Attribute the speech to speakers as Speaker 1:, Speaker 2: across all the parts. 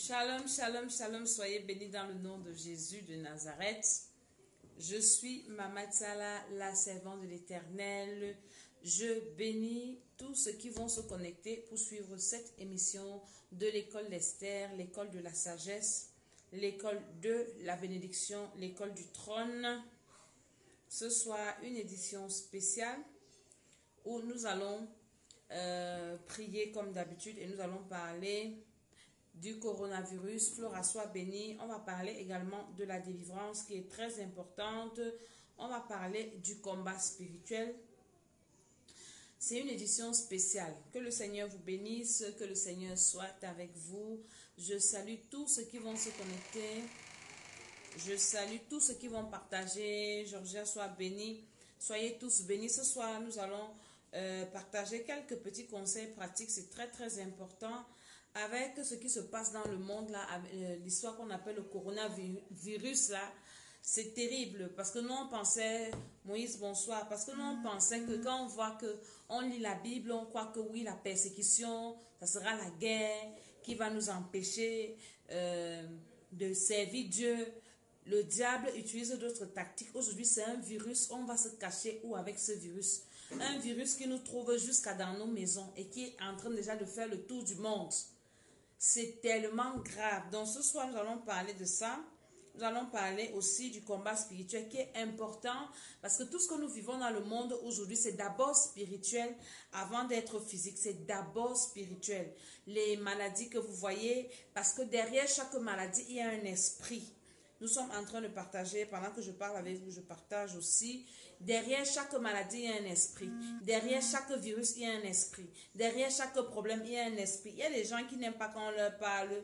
Speaker 1: Shalom, shalom, shalom, soyez bénis dans le nom de Jésus de Nazareth. Je suis Mama Tsala, la servante de l'Éternel. Je bénis tous ceux qui vont se connecter pour suivre cette émission de l'école d'Esther, l'école de la sagesse, l'école de la bénédiction, l'école du trône. Ce soir, une édition spéciale où nous allons prier comme d'habitude et nous allons parler du coronavirus. Flora, sois bénie. On va parler également de la délivrance qui est très importante. On va parler du combat spirituel. C'est une édition spéciale. Que le Seigneur vous bénisse, que le Seigneur soit avec vous. Je salue tous ceux qui vont se connecter. Je salue tous ceux qui vont partager. Georgia, sois bénie. Soyez tous bénis. Ce soir, nous allons partager quelques petits conseils pratiques. C'est très, très important. Avec ce qui se passe dans le monde, là, l'histoire qu'on appelle le coronavirus, là, c'est terrible. Parce que nous, on pensait, Moïse, bonsoir, parce que nous, on pensait que quand on voit qu'on lit la Bible, on croit que oui, la persécution, ça sera la guerre qui va nous empêcher de servir Dieu. Le diable utilise d'autres tactiques. Aujourd'hui, c'est un virus. On va se cacher où avec ce virus? Un virus qui nous trouve jusqu'à dans nos maisons et qui est en train déjà de faire le tour du monde. C'est tellement grave. Donc ce soir, nous allons parler de ça. Nous allons parler aussi du combat spirituel qui est important parce que tout ce que nous vivons dans le monde aujourd'hui, c'est d'abord spirituel avant d'être physique. C'est d'abord spirituel. Les maladies que vous voyez, parce que derrière chaque maladie, il y a un esprit. Nous sommes en train de partager, pendant que je parle avec vous, je partage aussi. Derrière chaque maladie, il y a un esprit. Derrière chaque virus, il y a un esprit. Derrière chaque problème, il y a un esprit. Il y a des gens qui n'aiment pas quand on leur parle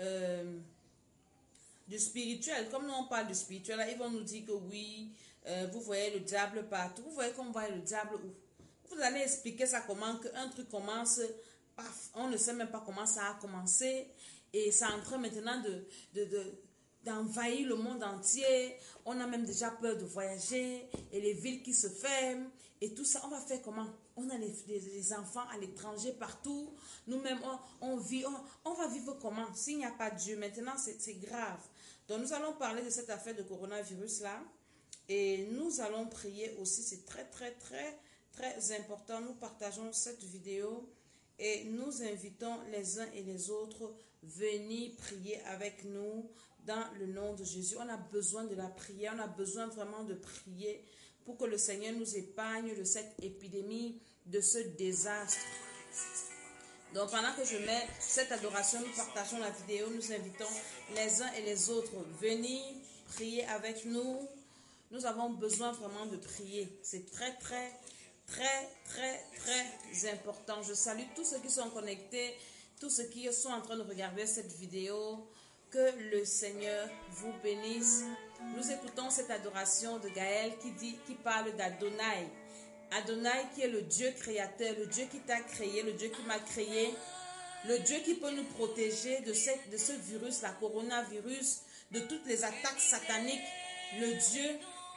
Speaker 1: du spirituel. Comme nous, on parle du spirituel, là, ils vont nous dire que oui, vous voyez le diable partout. Vous voyez qu'on voit le diable où? Vous allez expliquer ça comment qu'un truc commence, paf, on ne sait même pas comment ça a commencé. Et ça est en train maintenant d'envahir le monde entier. On a même déjà peur de voyager et les villes qui se ferment et tout ça. On va faire comment? On a les enfants à l'étranger partout. Nous-mêmes, on vit, on va vivre comment? S'il n'y a pas Dieu, maintenant, c'est grave. Donc, nous allons parler de cette affaire de coronavirus-là et nous allons prier aussi. C'est très, très, très, très important. Nous partageons cette vidéo et nous invitons les uns et les autres venir prier avec nous dans le nom de Jésus. On a besoin de la prière, on a besoin vraiment de prier pour que le Seigneur nous épargne de cette épidémie, de ce désastre. Donc pendant que je mets cette adoration, nous partageons la vidéo, nous invitons les uns et les autres venir prier avec nous. Nous avons besoin vraiment de prier. C'est très, très, très, très, très important. Je salue tous ceux qui sont connectés, tous ceux qui sont en train de regarder cette vidéo. Que le Seigneur vous bénisse. Nous écoutons cette adoration de Gaël qui parle d'Adonai. Adonai qui est le Dieu créateur, le Dieu qui t'a créé, le Dieu qui m'a créé, le Dieu qui peut nous protéger de ce virus, la coronavirus, de toutes les attaques sataniques, le Dieu.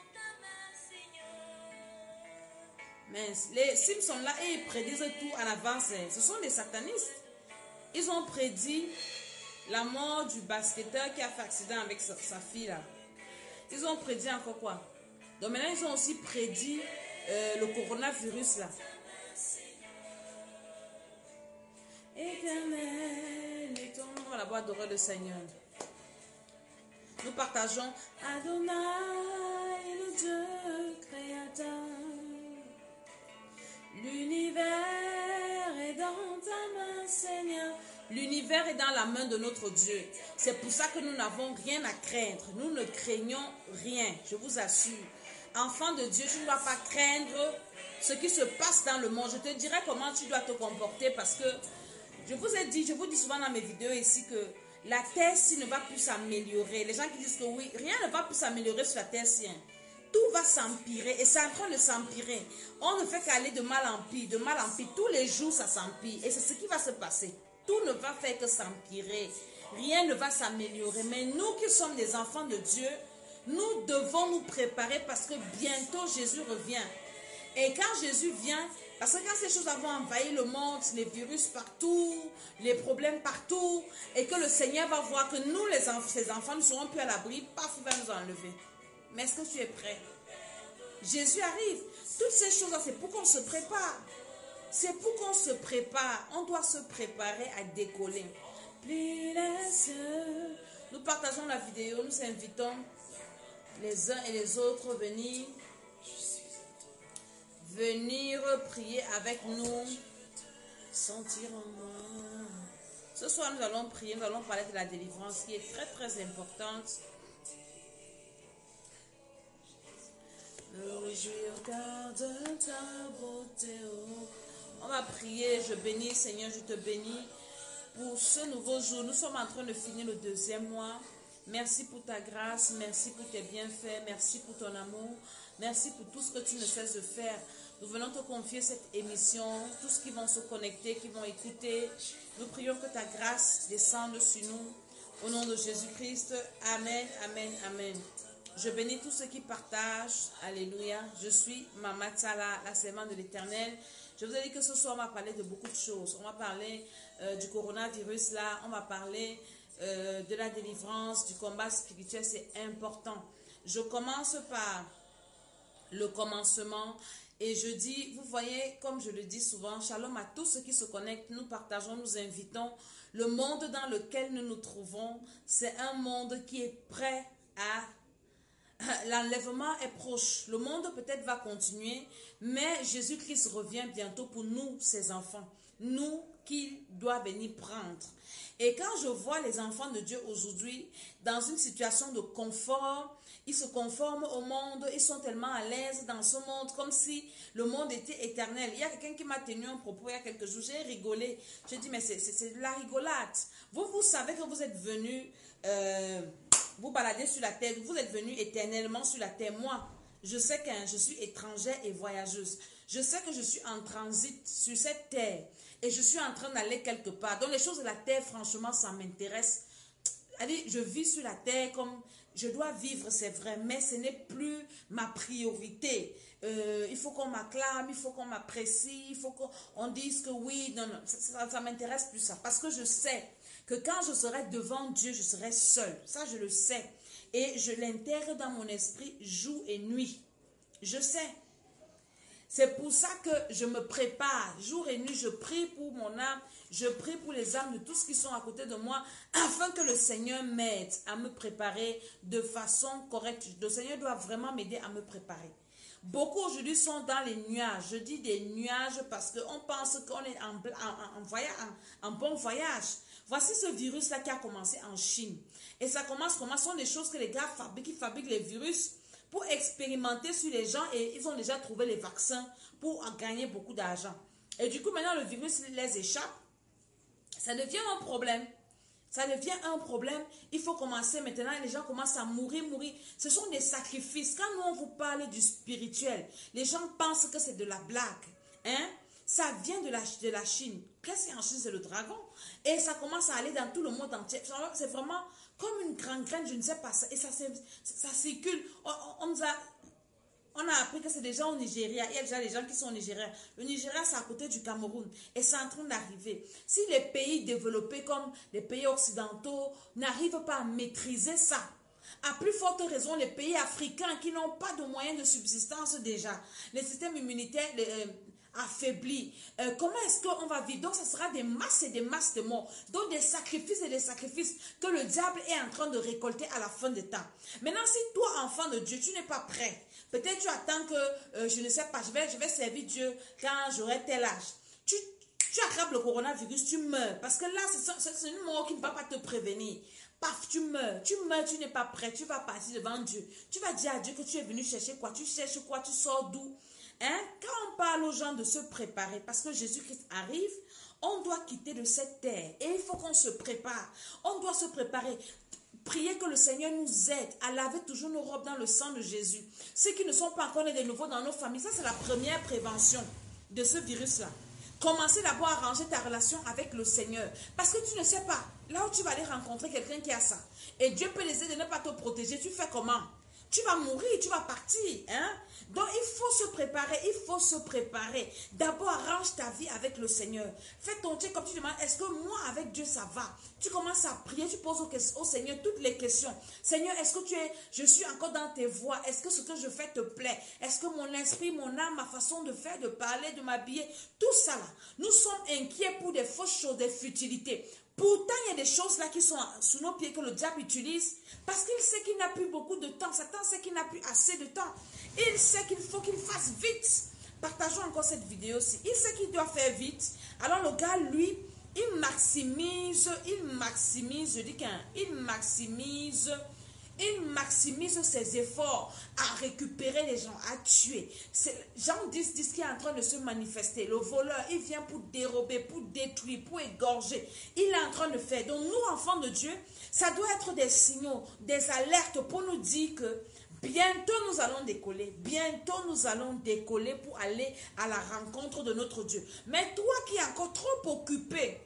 Speaker 1: Mais les Simpsons là, ils prédisent tout à l'avance. Ce sont les satanistes. Ils ont prédit la mort du basketteur qui a fait accident avec sa fille là. Ils ont prédit encore quoi? Donc maintenant ils ont aussi prédit le coronavirus là. Éternel, on va d'abord adorer le Seigneur. Nous partageons Adonai, le Dieu créateur. L'univers est dans ta main, Seigneur. L'univers est dans la main de notre Dieu. C'est pour ça que nous n'avons rien à craindre. Nous ne craignons rien, je vous assure. Enfant de Dieu, tu ne dois pas craindre ce qui se passe dans le monde. Je te dirai comment tu dois te comporter parce que je vous dis souvent dans mes vidéos ici que la terre-ci ne va plus s'améliorer. Les gens qui disent que oui, rien ne va plus s'améliorer sur la terre-ci. Tout va s'empirer et c'est en train de s'empirer. On ne fait qu'aller de mal en pire, de mal en pire. Tous les jours, ça s'empire et c'est ce qui va se passer. Tout ne va faire que s'empirer. Rien ne va s'améliorer. Mais nous qui sommes des enfants de Dieu, nous devons nous préparer parce que bientôt Jésus revient. Et quand Jésus vient, Parce que quand ces choses vont envahir le monde, les virus partout, les problèmes partout, et que le Seigneur va voir que nous, ses enfants, ne serons plus à l'abri, paf, il va nous enlever. Mais est-ce que tu es prêt? Jésus arrive. Toutes ces choses-là, c'est pour qu'on se prépare. C'est pour qu'on se prépare. On doit se préparer à décoller. Nous partageons la vidéo, nous invitons les uns et les autres à venir prier avec nous. Sentir en moi. Ce soir, nous allons prier, nous allons parler de la délivrance qui est très très importante. Me réjouir de ta beauté. On va prier, je bénis Seigneur, je te bénis pour ce nouveau jour. Nous sommes en train de finir le 2e mois. Merci pour ta grâce, merci pour tes bienfaits, merci pour ton amour, merci pour tout ce que tu ne cesses de faire. Nous venons te confier cette émission, tous qui vont se connecter, qui vont écouter. Nous prions que ta grâce descende sur nous. Au nom de Jésus-Christ, Amen, Amen, Amen. Je bénis tous ceux qui partagent. Alléluia. Je suis Mama Tsala, la servante de l'Éternel. Je vous ai dit que ce soir, on va parler de beaucoup de choses. On va parler du coronavirus là. On va parler de la délivrance, du combat spirituel. C'est important. Je commence par le commencement. Et je dis, vous voyez, comme je le dis souvent, shalom à tous ceux qui se connectent. Nous partageons, nous invitons. Le monde dans lequel nous nous trouvons, c'est un monde qui est prêt à... L'enlèvement est proche. Le monde peut-être va continuer, mais Jésus-Christ revient bientôt pour nous, ses enfants. Nous qu'il doit venir prendre. Et quand je vois les enfants de Dieu aujourd'hui dans une situation de confort, ils se conforment au monde, ils sont tellement à l'aise dans ce monde, comme si le monde était éternel. Il y a quelqu'un qui m'a tenu un propos il y a quelques jours, j'ai rigolé. J'ai dit, mais c'est de la rigolade. Vous savez que vous êtes venus... vous baladez sur la terre, vous êtes venus éternellement sur la terre. Moi, je sais que je suis étrangère et voyageuse. Je sais que je suis en transit sur cette terre et je suis en train d'aller quelque part. Donc les choses de la terre, franchement, ça m'intéresse. Allez, je vis sur la terre comme je dois vivre, c'est vrai, mais ce n'est plus ma priorité. Il faut qu'on m'acclame, il faut qu'on m'apprécie, il faut qu'on dise que oui, non, non, ça m'intéresse plus ça. Parce que je sais que quand je serai devant Dieu, je serai seule. Ça, je le sais. Et je l'intègre dans mon esprit jour et nuit. Je sais. C'est pour ça que je me prépare. Jour et nuit, je prie pour mon âme. Je prie pour les âmes de tous qui sont à côté de moi, afin que le Seigneur m'aide à me préparer de façon correcte. Le Seigneur doit vraiment m'aider à me préparer. Beaucoup aujourd'hui sont dans les nuages. Je dis des nuages parce qu'on pense qu'on est en bon voyage. Voici ce virus-là qui a commencé en Chine. Et ça commence comment? Ce sont des choses que les gars fabriquent. Ils fabriquent les virus pour expérimenter sur les gens et ils ont déjà trouvé les vaccins pour en gagner beaucoup d'argent. Et du coup, maintenant, le virus les échappe. Ça devient un problème. Ça devient un problème. Il faut commencer maintenant. Les gens commencent à mourir. Ce sont des sacrifices. Quand nous, on vous parle du spirituel, les gens pensent que c'est de la blague. Hein? Ça vient de la Chine. Qu'est-ce qu'il y a en Chine? C'est le dragon. Et ça commence à aller dans tout le monde entier. C'est vraiment comme une grande graine, je ne sais pas. Et ça circule. On a appris que c'est déjà au Nigeria. Il y a déjà des gens qui sont au Nigeria. Le Nigeria, c'est à côté du Cameroun. Et c'est en train d'arriver. Si les pays développés comme les pays occidentaux n'arrivent pas à maîtriser ça, à plus forte raison, les pays africains qui n'ont pas de moyens de subsistance déjà, les systèmes immunitaires affaiblis, comment est-ce qu'on va vivre? Donc, ce sera des masses et des masses de morts. Donc, des sacrifices et des sacrifices que le diable est en train de récolter à la fin des temps. Maintenant, si toi, enfant de Dieu, tu n'es pas prêt, peut-être tu attends que, je ne sais pas, je vais servir Dieu quand j'aurai tel âge. Tu attrapes le coronavirus, tu meurs. Parce que là, c'est une mort qui ne va pas te prévenir. Paf, tu meurs, tu n'es pas prêt, tu vas partir devant Dieu. Tu vas dire à Dieu que tu es venu chercher quoi, tu cherches quoi, tu sors d'où? Hein? Quand on parle aux gens de se préparer, parce que Jésus-Christ arrive, on doit quitter de cette terre et il faut qu'on se prépare. On doit se préparer. Prier que le Seigneur nous aide à laver toujours nos robes dans le sang de Jésus. Ceux qui ne sont pas encore nés de nouveau dans nos familles, ça c'est la première prévention de ce virus-là. Commencez d'abord à arranger ta relation avec le Seigneur. Parce que tu ne sais pas, là où tu vas aller rencontrer quelqu'un qui a ça. Et Dieu peut essayer de ne pas te protéger. Tu fais comment? Tu vas mourir, tu vas partir. Hein? Donc, il faut se préparer, il faut se préparer. D'abord, arrange ta vie avec le Seigneur. Fais ton Dieu comme tu demandes, est-ce que moi, avec Dieu, ça va? Tu commences à prier, tu poses au Seigneur toutes les questions. Seigneur, est-ce que je suis encore dans tes voies? Est-ce que ce que je fais te plaît? Est-ce que mon esprit, mon âme, ma façon de faire, de parler, de m'habiller, tout ça là, nous sommes inquiets pour des fausses choses, des futilités. Pourtant, il y a des choses là qui sont sous nos pieds que le diable utilise parce qu'il sait qu'il n'a plus beaucoup de temps. Satan sait qu'il n'a plus assez de temps. Il sait qu'il faut qu'il fasse vite. Partageons encore cette vidéo-ci. Il sait qu'il doit faire vite. Alors le gars, lui, il maximise, je dis qu'il maximise ses efforts à récupérer les gens, à tuer. Jean 10 qui est en train de se manifester. Le voleur, il vient pour dérober, pour détruire, pour égorger. Il est en train de faire. Donc nous, enfants de Dieu, ça doit être des signaux, des alertes pour nous dire que bientôt nous allons décoller. Bientôt nous allons décoller pour aller à la rencontre de notre Dieu. Mais toi qui es encore trop occupé,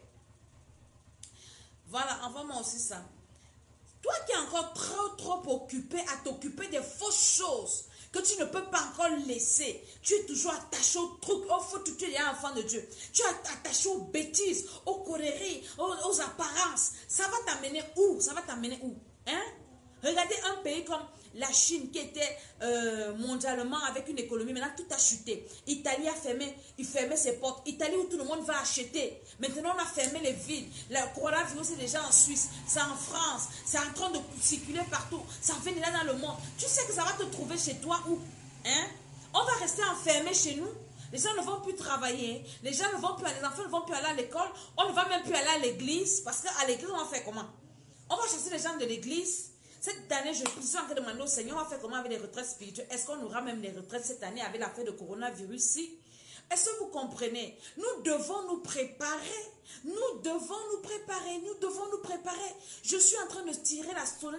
Speaker 1: voilà, envoie-moi aussi ça. Toi qui es encore trop occupé à t'occuper des fausses choses que tu ne peux pas encore laisser. Tu es toujours attaché au truc, au faux, tu es un enfant de Dieu. Tu es attaché aux bêtises, aux coréries, aux apparences. Ça va t'amener où? Ça va t'amener où? Hein? Regardez un pays comme la Chine qui était mondialement avec une économie. Maintenant, tout a chuté. Italie a fermé, il fermait ses portes. Italie où tout le monde va acheter. Maintenant, on a fermé les villes. Le coronavirus, c'est déjà en Suisse, c'est en France. C'est en train de circuler partout. Ça fait là dans le monde. Tu sais que ça va te trouver chez toi où? Hein? On va rester enfermés chez nous. Les gens ne vont plus travailler. Les gens ne vont plus, les enfants ne vont plus aller à l'école. On ne va même plus aller à l'église. Parce qu'à l'église, on va faire comment? On va chasser les gens de l'église. Cette année, je suis en train de demander au Seigneur, on va faire comment avec les retraites spirituelles? Est-ce qu'on aura même les retraites cette année avec l'affaire de coronavirus-ci? Est-ce que vous comprenez? Nous devons nous préparer. Nous devons nous préparer. Nous devons nous préparer. Je suis en train de tirer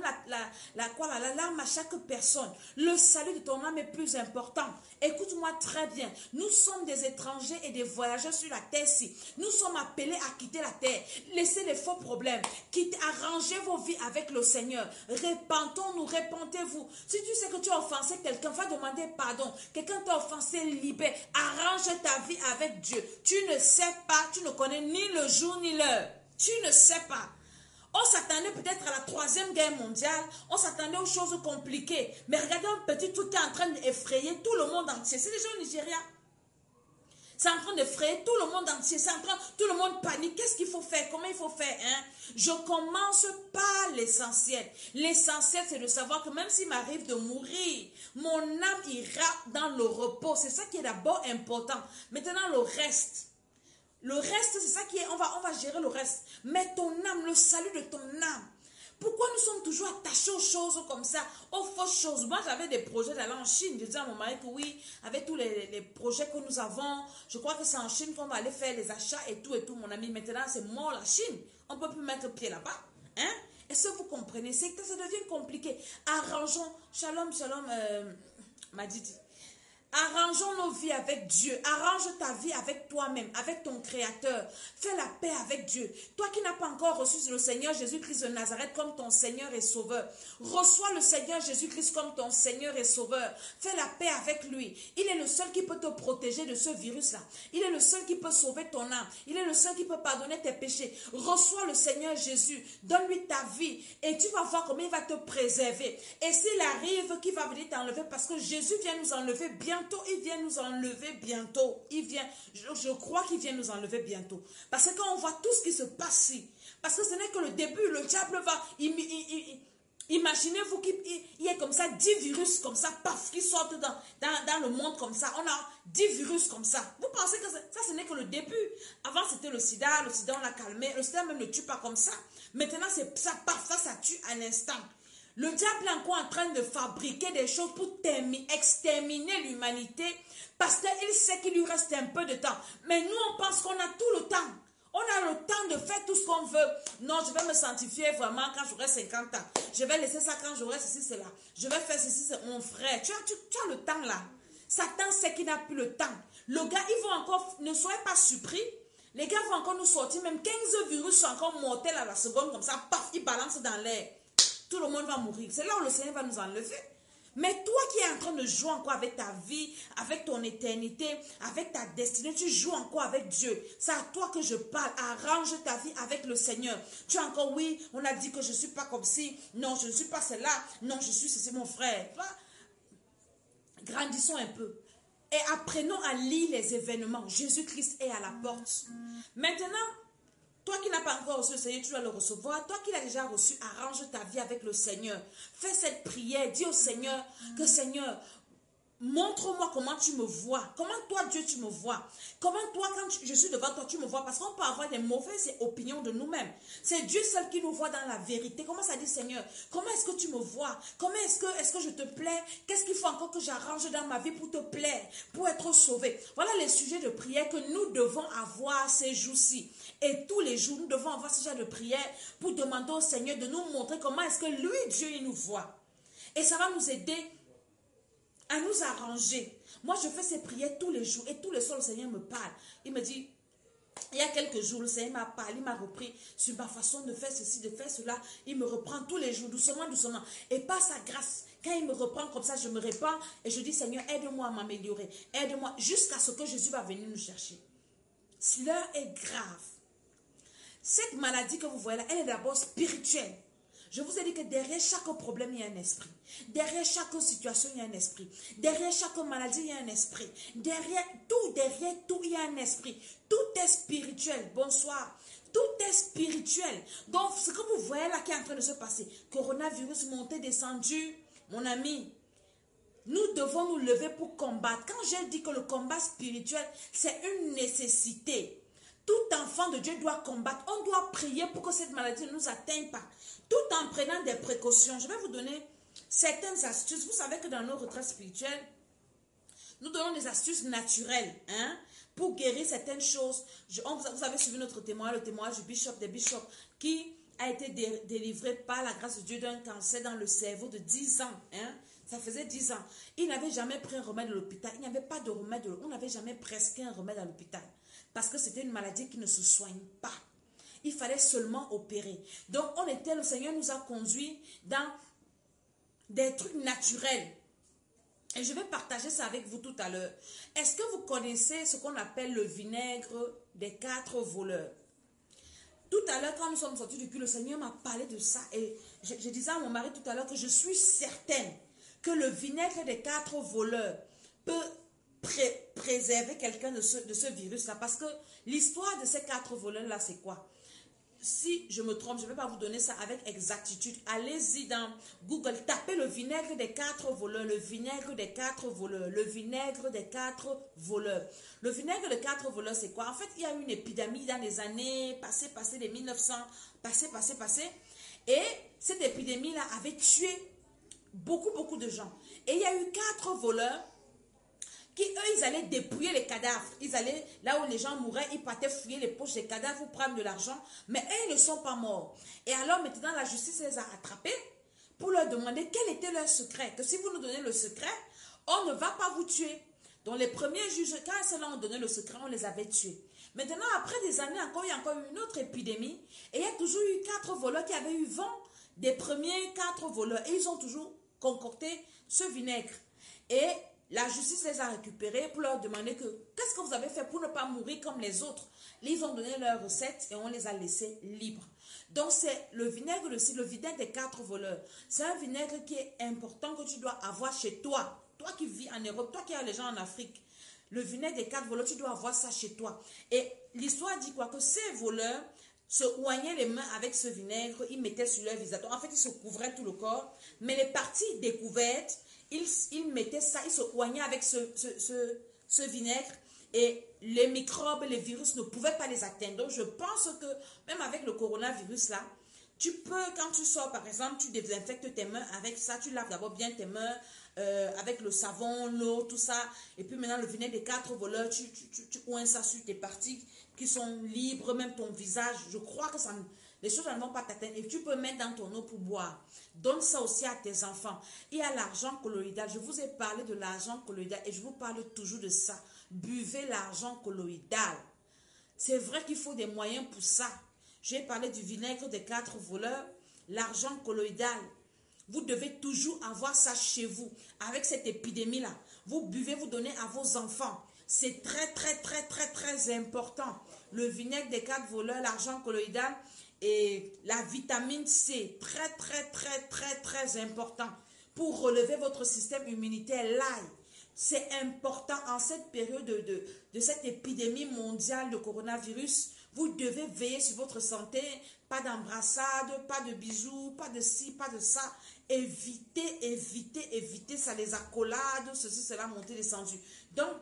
Speaker 1: l'alarme à chaque personne. Le salut de ton âme est plus important. Écoute-moi très bien. Nous sommes des étrangers et des voyageurs sur la terre-ci. Nous sommes appelés à quitter la terre. Laissez les faux problèmes. Arrangez vos vies avec le Seigneur. Répentons-nous, répentez-vous. Si tu sais que tu as offensé quelqu'un, va demander pardon. Quelqu'un t'a offensé, libère. Arrange ta vie avec Dieu. Tu ne sais pas, tu ne connais ni le jour ni l'heure. Tu ne sais pas. On s'attendait peut-être à la 3e guerre mondiale. On s'attendait aux choses compliquées. Mais regardez un petit truc qui est en train d'effrayer tout le monde entier. C'est déjà au Nigeria. C'est en train d'effrayer tout le monde entier. C'est en train, tout le monde panique. Qu'est-ce qu'il faut faire? Comment il faut faire? Hein? Je commence par l'essentiel. L'essentiel, c'est de savoir que même s'il m'arrive de mourir, mon âme ira dans le repos. C'est ça qui est d'abord important. Maintenant, le reste, c'est ça qui est, on va gérer le reste. Mais ton âme, le salut de ton âme. Pourquoi nous sommes toujours attachés aux choses comme ça, aux fausses choses? Moi, j'avais des projets d'aller en Chine. Je disais à mon mari que oui, avec tous les projets que nous avons, je crois que c'est en Chine qu'on va aller faire les achats et tout, mon ami. Maintenant, c'est mort la Chine. On ne peut plus mettre pied là-bas. Hein? Est-ce que vous comprenez? C'est que ça devient compliqué. Arrangeons. Shalom, Madidi. Arrangeons nos vies avec Dieu. Arrange ta vie avec toi-même, avec ton Créateur. Fais la paix avec Dieu. Toi qui n'as pas encore reçu le Seigneur Jésus-Christ de Nazareth comme ton Seigneur et Sauveur, reçois le Seigneur Jésus-Christ comme ton Seigneur et Sauveur. Fais la paix avec lui. Il est le seul qui peut te protéger de ce virus-là. Il est le seul qui peut sauver ton âme. Il est le seul qui peut pardonner tes péchés. Reçois le Seigneur Jésus. Donne-lui ta vie et tu vas voir comment il va te préserver. Et s'il arrive qu'il va venir t'enlever, parce que Jésus vient nous enlever bientôt, il vient nous enlever bientôt. Il vient, je crois qu'il vient nous enlever bientôt. Parce que quand on voit tout ce qui se passe ici, parce que ce n'est que le début, le diable va... Imaginez-vous qu'il y ait comme ça 10 virus comme ça, paf, qui sortent dans le monde comme ça. On a 10 virus comme ça. Vous pensez que ça, ce n'est que le début. Avant, c'était le sida on l'a calmé. Le sida même ne tue pas comme ça. Maintenant, c'est ça, paf, ça tue à l'instant. Le diable est encore en train de fabriquer des choses pour exterminer l'humanité parce qu'il sait qu'il lui reste un peu de temps. Mais nous, on pense qu'on a tout le temps. On a le temps de faire tout ce qu'on veut. Non, je vais me sanctifier vraiment quand j'aurai 50 ans. Je vais laisser ça quand j'aurai ceci, cela. Je vais faire ceci, c'est mon frère. Tu as le temps là. Satan sait qu'il n'a plus le temps. Le gars, ils vont encore, ne soyez pas surpris. Les gars vont encore nous sortir, même 15 virus sont encore mortels à la seconde, comme ça, paf, ils balancent dans l'air. Tout le monde va mourir. C'est là où le Seigneur va nous enlever. Mais toi qui es en train de jouer encore avec ta vie, avec ton éternité, avec ta destinée, tu joues encore avec Dieu. C'est à toi que je parle. Arrange ta vie avec le Seigneur. Tu as encore, oui, on a dit que je ne suis pas comme ci. Non, je ne suis pas celle-là. Non, je suis ceci, mon frère. Grandissons un peu. Et apprenons à lire les événements. Jésus-Christ est à la porte. Maintenant, toi qui n'as pas encore reçu le Seigneur, tu dois le recevoir. Toi qui l'as déjà reçu, arrange ta vie avec le Seigneur. Fais cette prière. Dis au Seigneur que Seigneur, montre-moi comment tu me vois. Comment toi, Dieu, tu me vois. Comment toi, quand je suis devant toi, tu me vois. Parce qu'on peut avoir des mauvaises opinions de nous-mêmes. C'est Dieu seul qui nous voit dans la vérité. Comment ça dit, Seigneur? Comment est-ce que tu me vois? Comment est-ce que je te plais? Qu'est-ce qu'il faut encore que j'arrange dans ma vie pour te plaire, pour être sauvé? Voilà les sujets de prière que nous devons avoir ces jours-ci. Et tous les jours, nous devons avoir ce genre de prière pour demander au Seigneur de nous montrer comment est-ce que lui, Dieu, il nous voit. Et ça va nous aider à nous arranger. Moi, je fais ces prières tous les jours et tous les soirs, le Seigneur me parle. Il me dit, il y a quelques jours, le Seigneur m'a parlé, il m'a repris sur ma façon de faire ceci, de faire cela. Il me reprend tous les jours, doucement, doucement. Et par sa grâce, quand il me reprend comme ça, je me répands et je dis, Seigneur, aide-moi à m'améliorer. Aide-moi jusqu'à ce que Jésus va venir nous chercher. Si l'heure est grave, cette maladie que vous voyez là, elle est d'abord spirituelle. Je vous ai dit que derrière chaque problème, il y a un esprit. Derrière chaque situation, il y a un esprit. Derrière chaque maladie, il y a un esprit. Derrière tout, il y a un esprit. Tout est spirituel. Bonsoir. Tout est spirituel. Donc, ce que vous voyez là qui est en train de se passer, coronavirus monté, descendu, mon ami, nous devons nous lever pour combattre. Quand j'ai dit que le combat spirituel, c'est une nécessité. Tout enfant de Dieu doit combattre. On doit prier pour que cette maladie ne nous atteigne pas. Tout en prenant des précautions. Je vais vous donner certaines astuces. Vous savez que dans nos retraites spirituelles, nous donnons des astuces naturelles pour guérir certaines choses. Vous avez suivi notre témoignage, le témoignage du bishop, des bishops, qui a été délivré par la grâce de Dieu d'un cancer dans le cerveau de 10 ans. Ça faisait 10 ans. Il n'avait jamais pris un remède à l'hôpital. Il n'y avait pas de remède. On n'avait jamais prescrit un remède à l'hôpital. Parce que c'était une maladie qui ne se soigne pas. Il fallait seulement opérer. Donc, le Seigneur nous a conduits dans des trucs naturels. Et je vais partager ça avec vous tout à l'heure. Est-ce que vous connaissez ce qu'on appelle le vinaigre des 4 voleurs? Tout à l'heure, quand nous sommes sortis du culte, le Seigneur m'a parlé de ça. Et je disais à mon mari tout à l'heure que je suis certaine que le vinaigre des 4 voleurs peut préserver quelqu'un de ce virus-là. Parce que l'histoire de ces 4 voleurs-là, c'est quoi? Si je me trompe, je ne vais pas vous donner ça avec exactitude. Allez-y dans Google, tapez le vinaigre des 4 voleurs, le vinaigre des 4 voleurs, le vinaigre des 4 voleurs. Le vinaigre des 4 voleurs, c'est quoi? En fait, il y a eu une épidémie dans les années passées, les 1900, passées. Et cette épidémie-là avait tué beaucoup de gens. Et il y a eu 4 voleurs qui, eux, ils allaient dépouiller les cadavres. Ils allaient, là où les gens mouraient, ils partaient fouiller les poches des cadavres pour prendre de l'argent. Mais eux, ils ne sont pas morts. Et alors, maintenant, la justice les a attrapés pour leur demander quel était leur secret. Que si vous nous donnez le secret, on ne va pas vous tuer. Donc, les premiers juges, quand ceux-là ont donné le secret, on les avait tués. Maintenant, après des années encore, il y a encore eu une autre épidémie. Et il y a toujours eu 4 voleurs qui avaient eu vent des premiers 4 voleurs. Et ils ont toujours concocté ce vinaigre. Et la justice les a récupérés pour leur demander qu'est-ce que vous avez fait pour ne pas mourir comme les autres. Ils ont donné leur recette et on les a laissés libres. Donc c'est le vinaigre des 4 voleurs. C'est un vinaigre qui est important que tu dois avoir chez toi. Toi qui vis en Europe, toi qui as les gens en Afrique. Le vinaigre des 4 voleurs, tu dois avoir ça chez toi. Et l'histoire dit quoi? Que ces voleurs se oignaient les mains avec ce vinaigre, ils mettaient sur leur visage. En fait, ils se couvraient tout le corps. Mais les parties découvertes, ils mettaient ça, ils se oignaient avec ce vinaigre et les microbes, les virus ne pouvaient pas les atteindre. Donc, je pense que même avec le coronavirus là, tu peux, quand tu sors par exemple, tu désinfectes tes mains avec ça, tu laves d'abord bien tes mains avec le savon, l'eau, tout ça. Et puis maintenant, le vinaigre des 4 voleurs, tu oignes ça sur tes parties qui sont libres, même ton visage. Je crois que ça les choses ne vont pas t'atteindre et tu peux mettre dans ton eau pour boire. Donne ça aussi à tes enfants. Il y a l'argent colloïdal. Je vous ai parlé de l'argent colloïdal et je vous parle toujours de ça. Buvez l'argent colloïdal. C'est vrai qu'il faut des moyens pour ça. J'ai parlé du vinaigre des 4 voleurs, l'argent colloïdal.
Speaker 2: Vous devez toujours avoir ça chez vous. Avec cette épidémie-là, vous buvez, vous donnez à vos enfants. C'est très important. Le vinaigre des 4 voleurs, l'argent colloïdal et la vitamine C, très important pour relever votre système immunitaire. L'ail, c'est important en cette période de cette épidémie mondiale de coronavirus. Vous devez veiller sur votre santé. Pas d'embrassade, pas de bisous, pas de ci, pas de ça. Évitez ça, les accolades, ceci, cela, monter, descendu. Donc,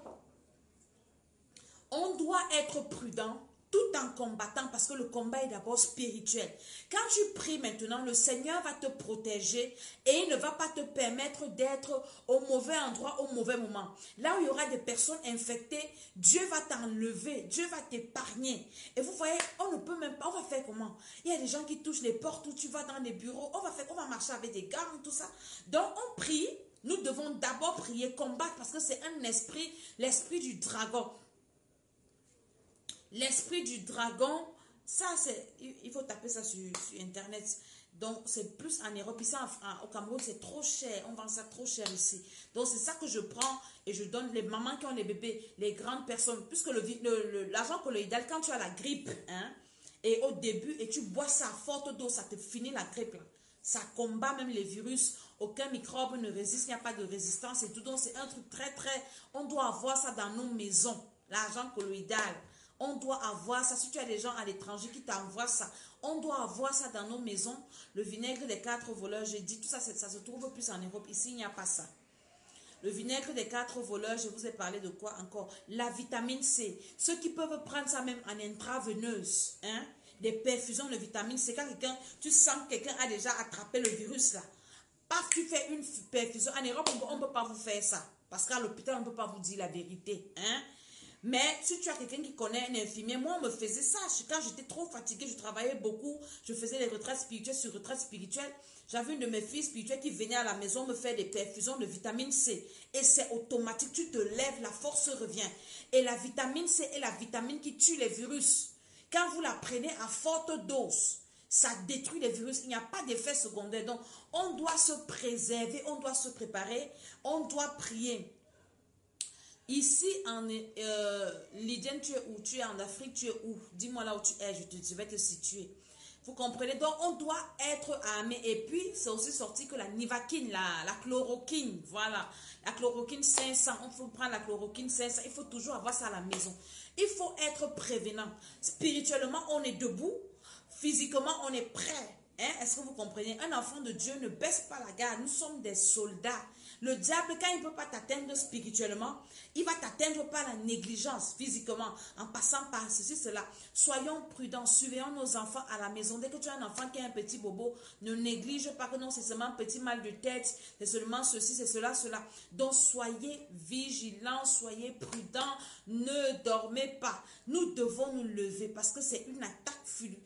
Speaker 2: on doit être prudent tout en combattant parce que le combat est d'abord spirituel. Quand tu pries maintenant, le Seigneur va te protéger et il ne va pas te permettre d'être au mauvais endroit au mauvais moment. Là où il y aura des personnes infectées, Dieu va t'enlever, Dieu va t'épargner. Et vous voyez, on ne peut même pas, on va faire comment? Il y a des gens qui touchent les portes où tu vas dans les bureaux, on va marcher avec des gants, tout ça. Donc on prie, nous devons d'abord prier, combattre parce que c'est un esprit, l'esprit du dragon. L'esprit du dragon, ça c'est, il faut taper ça sur internet. Donc c'est plus en Europe, ici au Cameroun c'est trop cher, on vend ça trop cher ici. Donc c'est ça que je prends et je donne les mamans qui ont les bébés, les grandes personnes, puisque l'argent colloïdal, quand tu as la grippe, hein, et au début, et tu bois ça à forte dose, ça te finit la grippe là. Ça combat même les virus, aucun microbe ne résiste, il n'y a pas de résistance et tout. Donc c'est un truc on doit avoir ça dans nos maisons, l'argent colloïdal. On doit avoir ça. Si tu as des gens à l'étranger qui t'envoient ça, on doit avoir ça dans nos maisons. Le vinaigre des 4 voleurs, j'ai dit, tout ça, ça se trouve plus en Europe. Ici, il n'y a pas ça. Le vinaigre des 4 voleurs, je vous ai parlé de quoi encore? La vitamine C. Ceux qui peuvent prendre ça même en intraveineuse, hein? Des perfusions de vitamine C. Quand tu sens que quelqu'un a déjà attrapé le virus là, paf, tu fais une perfusion. En Europe, on ne peut pas vous faire ça. Parce qu'à l'hôpital, on ne peut pas vous dire la vérité, hein? Mais si tu as quelqu'un qui connaît un infirmier, moi on me faisait ça. Quand j'étais trop fatiguée, je travaillais beaucoup, je faisais des retraites spirituelles sur retraites spirituelles. J'avais une de mes filles spirituelles qui venait à la maison me faire des perfusions de vitamine C. Et c'est automatique, tu te lèves, la force revient. Et la vitamine C est la vitamine qui tue les virus. Quand vous la prenez à forte dose, ça détruit les virus, il n'y a pas d'effet secondaire. Donc on doit se préserver, on doit se préparer, on doit prier. Ici, Lydienne, tu es où? Tu es en Afrique, tu es où? Dis-moi là où tu es, je vais te situer. Vous comprenez? Donc, on doit être armé. Et puis, c'est aussi sorti que la nivaquine, la chloroquine, voilà. La chloroquine 500, on faut prendre la chloroquine 500. Il faut toujours avoir ça à la maison. Il faut être prévenant. Spirituellement, on est debout. Physiquement, on est prêt. Hein? Est-ce que vous comprenez? Un enfant de Dieu ne baisse pas la garde. Nous sommes des soldats. Le diable, quand il ne peut pas t'atteindre spirituellement, il va t'atteindre par la négligence physiquement, en passant par ceci, cela. Soyons prudents, surveillons nos enfants à la maison. Dès que tu as un enfant qui a un petit bobo, ne néglige pas que non, c'est seulement un petit mal de tête, c'est seulement ceci, c'est cela, cela. Donc soyez vigilants, soyez prudents, ne dormez pas. Nous devons nous lever parce que c'est une attaque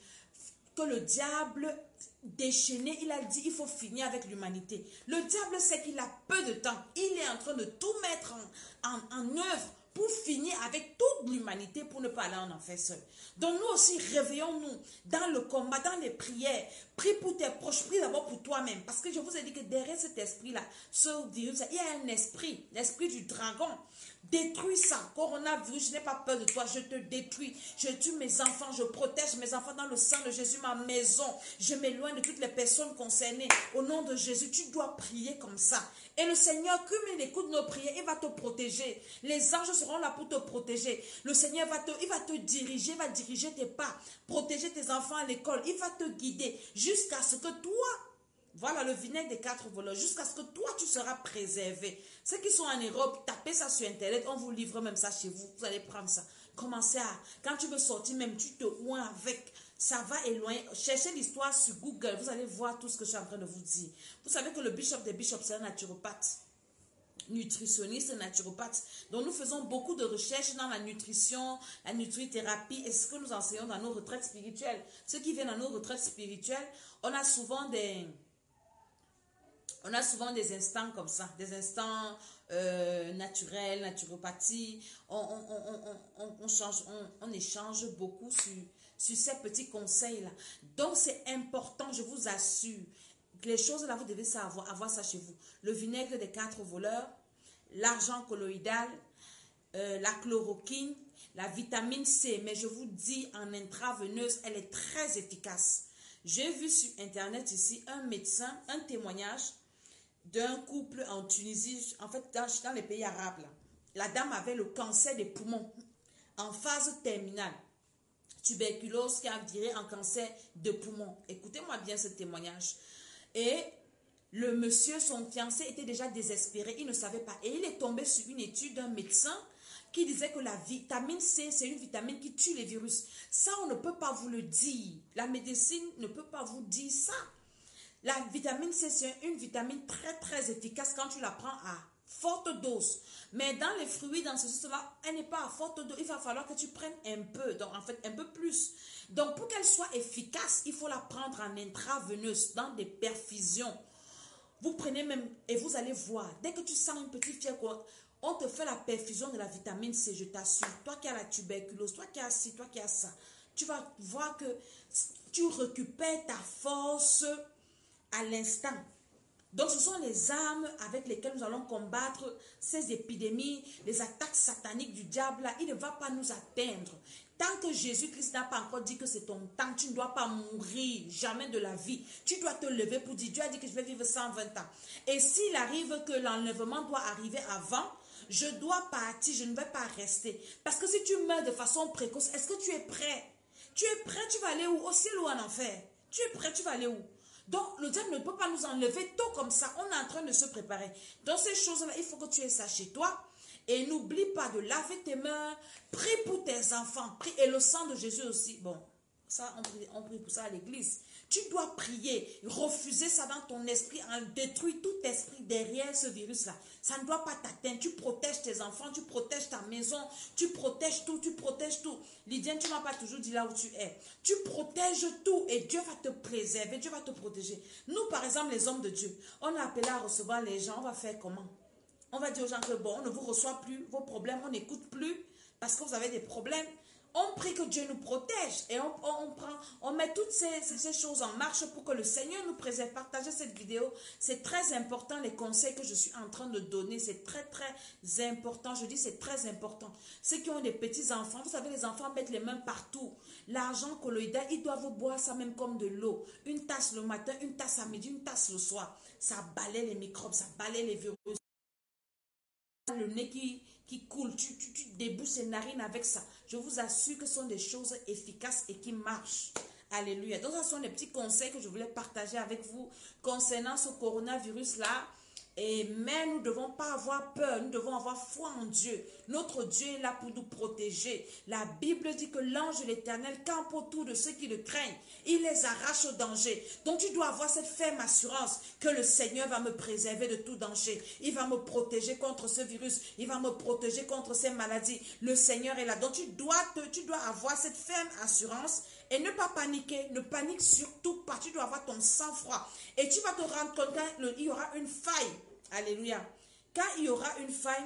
Speaker 2: que le diable déchaîné, il a dit, il faut finir avec l'humanité. Le diable sait qu'il a peu de temps. Il est en train de tout mettre en œuvre pour finir avec toute l'humanité, pour ne pas aller en enfer seul. Donc nous aussi, réveillons-nous dans le combat, dans les prières. Prie pour tes proches, prie d'abord pour toi-même. Parce que je vous ai dit que derrière cet esprit-là, ce virus, il y a un esprit, l'esprit du dragon. Détruis ça. Coronavirus, je n'ai pas peur de toi, je te détruis. Je tue mes enfants, je protège mes enfants dans le sang de Jésus, ma maison. Je m'éloigne de toutes les personnes concernées. Au nom de Jésus, tu dois prier comme ça. Et le Seigneur, comme il écoute nos prières, il va te protéger. Les anges seront là pour te protéger. Le Seigneur il va te diriger, va diriger tes pas, protéger tes enfants à l'école. Il va te guider jusqu'à ce que toi, voilà le vinaigre des 4 voleurs, jusqu'à ce que toi tu seras préservé. Ceux qui sont en Europe, tapez ça sur internet, on vous livre même ça chez vous, vous allez prendre ça. Commencez à, quand tu veux sortir même, tu te oins avec, ça va éloigner. Cherchez l'histoire sur Google, vous allez voir tout ce que je suis en train de vous dire. Vous savez que le bishop des bishops, c'est un naturopathe, nutritionniste, naturopathe. Donc nous faisons beaucoup de recherches dans la nutrition, la nutrithérapie et ce que nous enseignons dans nos retraites spirituelles. Ceux qui viennent à nos retraites spirituelles, on a souvent des instants comme ça, des instants naturels, naturopathie. On échange beaucoup sur ces petits conseils-là. Donc, c'est important, je vous assure. Les choses là, vous devez avoir ça chez vous. Le vinaigre des 4 voleurs, l'argent colloïdal, la chloroquine, la vitamine C. Mais je vous dis, en intraveineuse, elle est très efficace. J'ai vu sur Internet ici un médecin, un témoignage d'un couple en Tunisie, en fait dans les pays arabes. Là. La dame avait le cancer des poumons en phase terminale. Tuberculose qui a viré en cancer de poumon. Écoutez-moi bien ce témoignage. Et le monsieur, son fiancé, était déjà désespéré. Il ne savait pas. Et il est tombé sur une étude d'un médecin qui disait que la vitamine C, c'est une vitamine qui tue les virus. Ça, on ne peut pas vous le dire. La médecine ne peut pas vous dire ça. La vitamine C, c'est une vitamine très, très efficace quand tu la prends à forte dose. Mais dans les fruits, dans ceci, cela, elle n'est pas à forte dose. Il va falloir que tu prennes un peu, donc en fait un peu plus. Donc pour qu'elle soit efficace, il faut la prendre en intraveineuse, dans des perfusions. Vous prenez même, et vous allez voir, dès que tu sens une petite fièvre, on te fait la perfusion de la vitamine C, je t'assure. Toi qui as la tuberculose, toi qui as ci, toi qui as ça, tu vas voir que tu récupères ta force à l'instant. Donc ce sont les armes avec lesquelles nous allons combattre ces épidémies, les attaques sataniques du diable là. Il ne va pas nous atteindre. Tant que Jésus-Christ n'a pas encore dit que c'est ton temps, tu ne dois pas mourir jamais de la vie. Tu dois te lever pour dire, Dieu a dit que je vais vivre 120 ans. Et s'il arrive que l'enlèvement doit arriver avant, je dois partir, je ne vais pas rester. Parce que si tu meurs de façon précoce, est-ce que tu es prêt? Tu es prêt, tu vas aller où? Au ciel ou en enfer? Tu es prêt, tu vas aller où? Donc, le diable ne peut pas nous enlever tôt comme ça. On est en train de se préparer. Dans ces choses-là, il faut que tu aies ça chez toi. Et n'oublie pas de laver tes mains. Prie pour tes enfants. Prie. Et le sang de Jésus aussi. Bon, ça, on prie pour ça à l'église. Tu dois prier. Refuser ça dans ton esprit. Détruire tout esprit derrière ce virus-là. Ça ne doit pas t'atteindre. Tu protèges tes enfants. Tu protèges ta maison. Tu protèges tout. Tu protèges tout. Lydienne, tu ne m'as pas toujours dit là où tu es. Tu protèges tout. Et Dieu va te préserver. Dieu va te protéger. Nous, par exemple, les hommes de Dieu, on est appelés à recevoir les gens. On va faire comment? On va dire aux gens que bon, on ne vous reçoit plus. Vos problèmes, on n'écoute plus. Parce que vous avez des problèmes. On prie que Dieu nous protège et on met toutes ces choses en marche pour que le Seigneur nous préserve. Partagez cette vidéo. C'est très important les conseils que je suis en train de donner. C'est très, très important. Je dis c'est très important. Ceux qui ont des petits-enfants, vous savez, les enfants mettent les mains partout. L'argent colloïdal, ils doivent boire ça même comme de l'eau. Une tasse le matin, une tasse à midi, une tasse le soir. Ça balaie les microbes, ça balaie les virus. Le nez qui coule, tu débousses les narines avec ça. Je vous assure que ce sont des choses efficaces et qui marchent. Alléluia. Donc, ce sont des petits conseils que je voulais partager avec vous concernant ce coronavirus-là. Mais nous ne devons pas avoir peur, nous devons avoir foi en Dieu. Notre Dieu est là pour nous protéger. La Bible dit que l'ange de l'Éternel campe autour de ceux qui le craignent. Il les arrache au danger. Donc tu dois avoir cette ferme assurance que le Seigneur va me préserver de tout danger. Il va me protéger contre ce virus. Il va me protéger contre ces maladies. Le Seigneur est là. Donc tu dois avoir cette ferme assurance et ne pas paniquer. Ne panique surtout pas. Tu dois avoir ton sang-froid. Et tu vas te rendre compte qu'il y aura une faille. Alléluia. Quand il y aura une faille,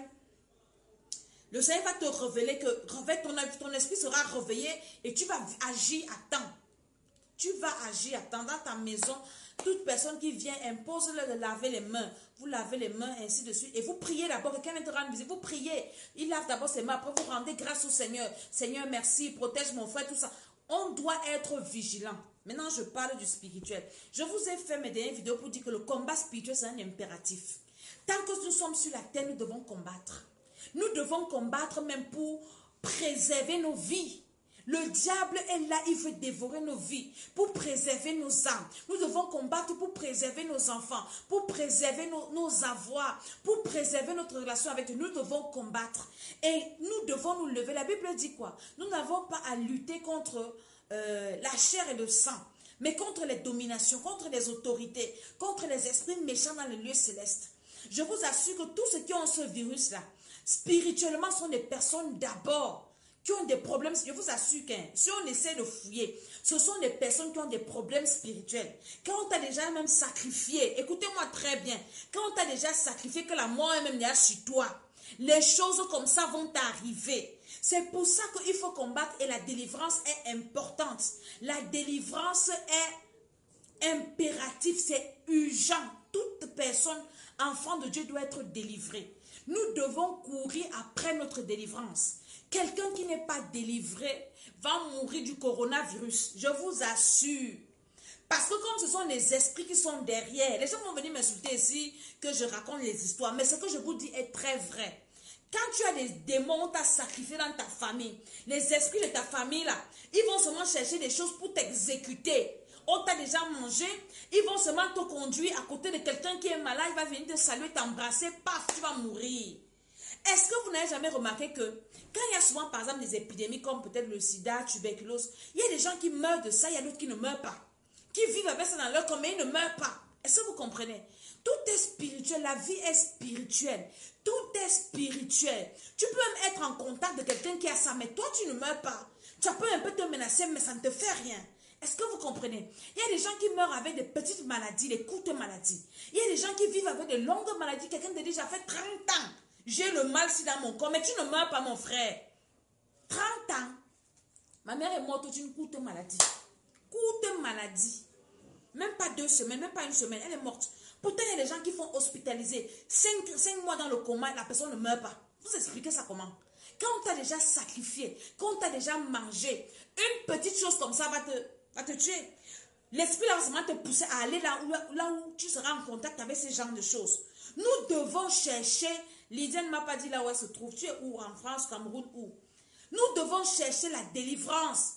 Speaker 2: le Seigneur va te révéler que ton esprit sera réveillé et tu vas agir à temps. Tu vas agir à temps dans ta maison. Toute personne qui vient, impose-le de laver les mains. Vous lavez les mains, ainsi de suite. Et vous priez d'abord que quelqu'un te rende visite. Vous priez. Il lave d'abord ses mains. Après, vous rendez grâce au Seigneur. Seigneur, merci. Protège mon frère, tout ça. On doit être vigilant. Maintenant, je parle du spirituel. Je vous ai fait mes dernières vidéos pour dire que le combat spirituel, c'est un impératif. Tant que nous sommes sur la terre, nous devons combattre. Nous devons combattre même pour préserver nos vies. Le diable est là, il veut dévorer nos vies, pour préserver nos âmes. Nous devons combattre pour préserver nos enfants, pour préserver nos avoirs, pour préserver notre relation avec Dieu. Nous devons combattre et nous devons nous lever. La Bible dit quoi? Nous n'avons pas à lutter contre la chair et le sang, mais contre les dominations, contre les autorités, contre les esprits méchants dans les lieux célestes. Je vous assure que tous ceux qui ont ce virus-là, spirituellement, sont des personnes d'abord qui ont des problèmes. Je vous assure que si on essaie de fouiller, ce sont des personnes qui ont des problèmes spirituels. Quand on t'a déjà même sacrifié, écoutez-moi très bien, quand on t'a déjà sacrifié, que la mort est même déjà sur toi, les choses comme ça vont t'arriver. C'est pour ça qu'il faut combattre et la délivrance est importante. La délivrance est impératif, c'est urgent. Toute personne, enfant de Dieu, doit être délivrée. Nous devons courir après notre délivrance. Quelqu'un qui n'est pas délivré va mourir du coronavirus. Je vous assure. Parce que comme ce sont les esprits qui sont derrière, les gens vont venir m'insulter ici que je raconte les histoires. Mais ce que je vous dis est très vrai. Quand tu as des démons, on t'a sacrifié dans ta famille. Les esprits de ta famille, là, ils vont seulement chercher des choses pour t'exécuter. On t'a déjà mangé, ils vont seulement te conduire à côté de quelqu'un qui est malade, il va venir te saluer, t'embrasser, paf, tu vas mourir. Est-ce que vous n'avez jamais remarqué que quand il y a souvent par exemple des épidémies comme peut-être le sida, tuberculose, il y a des gens qui meurent de ça, il y a d'autres qui ne meurent pas. Qui vivent avec ça dans leur corps, mais ils ne meurent pas. Est-ce que vous comprenez? Tout est spirituel, la vie est spirituelle. Tout est spirituel. Tu peux même être en contact de quelqu'un qui a ça, mais toi tu ne meurs pas. Tu peux un peu te menacer, mais ça ne te fait rien. Est-ce que vous comprenez? Il y a des gens qui meurent avec des petites maladies, des courtes maladies. Il y a des gens qui vivent avec de longues maladies. Quelqu'un te dit, j'ai fait 30 ans. J'ai le mal si dans mon corps, mais tu ne meurs pas, mon frère. 30 ans. Ma mère est morte d'une courte maladie. Courte maladie. Même pas 2 semaines, même pas 1 semaine, elle est morte. Pourtant, il y a des gens qui font hospitaliser. 5 mois dans le coma, la personne ne meurt pas. Vous expliquez ça comment? Quand on t'a déjà sacrifié, quand on t'a déjà mangé, une petite chose comme ça va te tuer. L'esprit va vraiment te pousser à aller là où tu seras en contact avec ce genre de choses. Nous devons chercher, Lydia ne m'a pas dit là où elle se trouve. Tu es où? En France, Cameroun, où? Nous devons chercher la délivrance.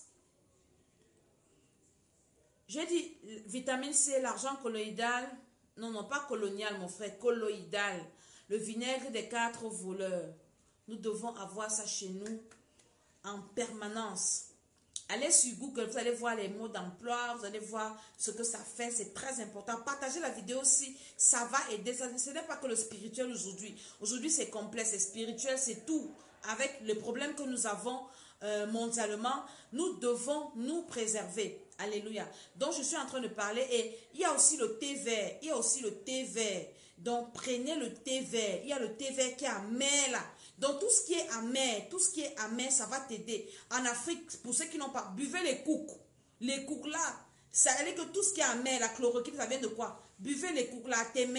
Speaker 2: Je dis vitamine C, l'argent colloïdal. Non, pas colonial, mon frère, colloïdal. Le vinaigre des 4 voleurs. Nous devons avoir ça chez nous en permanence. Allez sur Google, vous allez voir les mots d'emploi, vous allez voir ce que ça fait, c'est très important. Partagez la vidéo aussi, ça va aider. Ce n'est pas que le spirituel aujourd'hui. Aujourd'hui, c'est complexe, c'est spirituel, c'est tout. Avec le problème que nous avons mondialement, nous devons nous préserver. Alléluia. Donc, je suis en train de parler et il y a aussi le thé vert. Il y a aussi le thé vert. Donc, prenez le thé vert. Il y a le thé vert qui est amer là. Donc, tout ce qui est amer, ça va t'aider. En Afrique, pour ceux qui n'ont pas, buvez les coucs. Les coucs là, ça veut dire que tout ce qui est amer, la chloroquine, ça vient de quoi? Buvez les coucs là,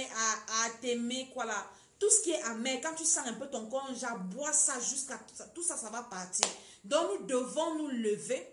Speaker 2: à t'aimer, quoi là. Tout ce qui est amer, quand tu sens un peu ton corps, genre, bois ça jusqu'à tout ça, ça va partir. Donc, nous devons nous lever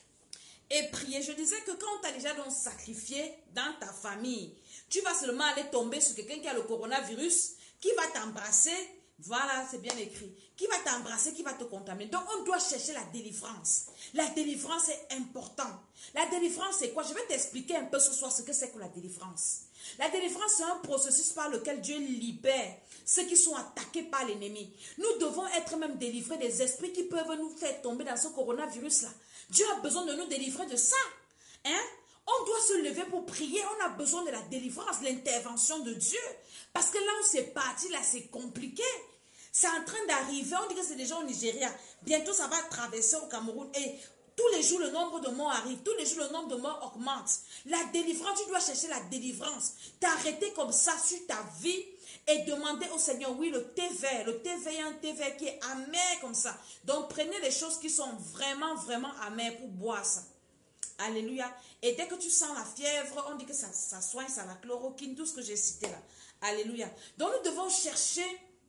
Speaker 2: et prier. Je disais que quand on t'a déjà donc sacrifié dans ta famille, tu vas seulement aller tomber sur quelqu'un qui a le coronavirus, qui va t'embrasser. Voilà, c'est bien écrit. Qui va t'embrasser, qui va te contaminer. Donc, on doit chercher la délivrance. La délivrance est importante. La délivrance, c'est quoi? Je vais t'expliquer un peu ce soir ce que c'est que la délivrance. La délivrance, c'est un processus par lequel Dieu libère ceux qui sont attaqués par l'ennemi. Nous devons être même délivrés des esprits qui peuvent nous faire tomber dans ce coronavirus-là. Dieu a besoin de nous délivrer de ça. Hein? On doit se lever pour prier. On a besoin de la délivrance, l'intervention de Dieu. Parce que là où c'est parti, là, c'est compliqué. C'est en train d'arriver. On dit que c'est déjà au Nigeria. Bientôt, ça va traverser au Cameroun. Et tous les jours, le nombre de morts arrive. Tous les jours, le nombre de morts augmente. La délivrance, tu dois chercher la délivrance. T'arrêter comme ça sur ta vie et demander au Seigneur, oui, le thé vert. Le thé vert est un thé vert qui est amer comme ça. Donc, prenez les choses qui sont vraiment, vraiment amères pour boire ça. Alléluia. Et dès que tu sens la fièvre, on dit que ça soigne, ça la chloroquine, tout ce que j'ai cité là. Alléluia. Donc, nous devons chercher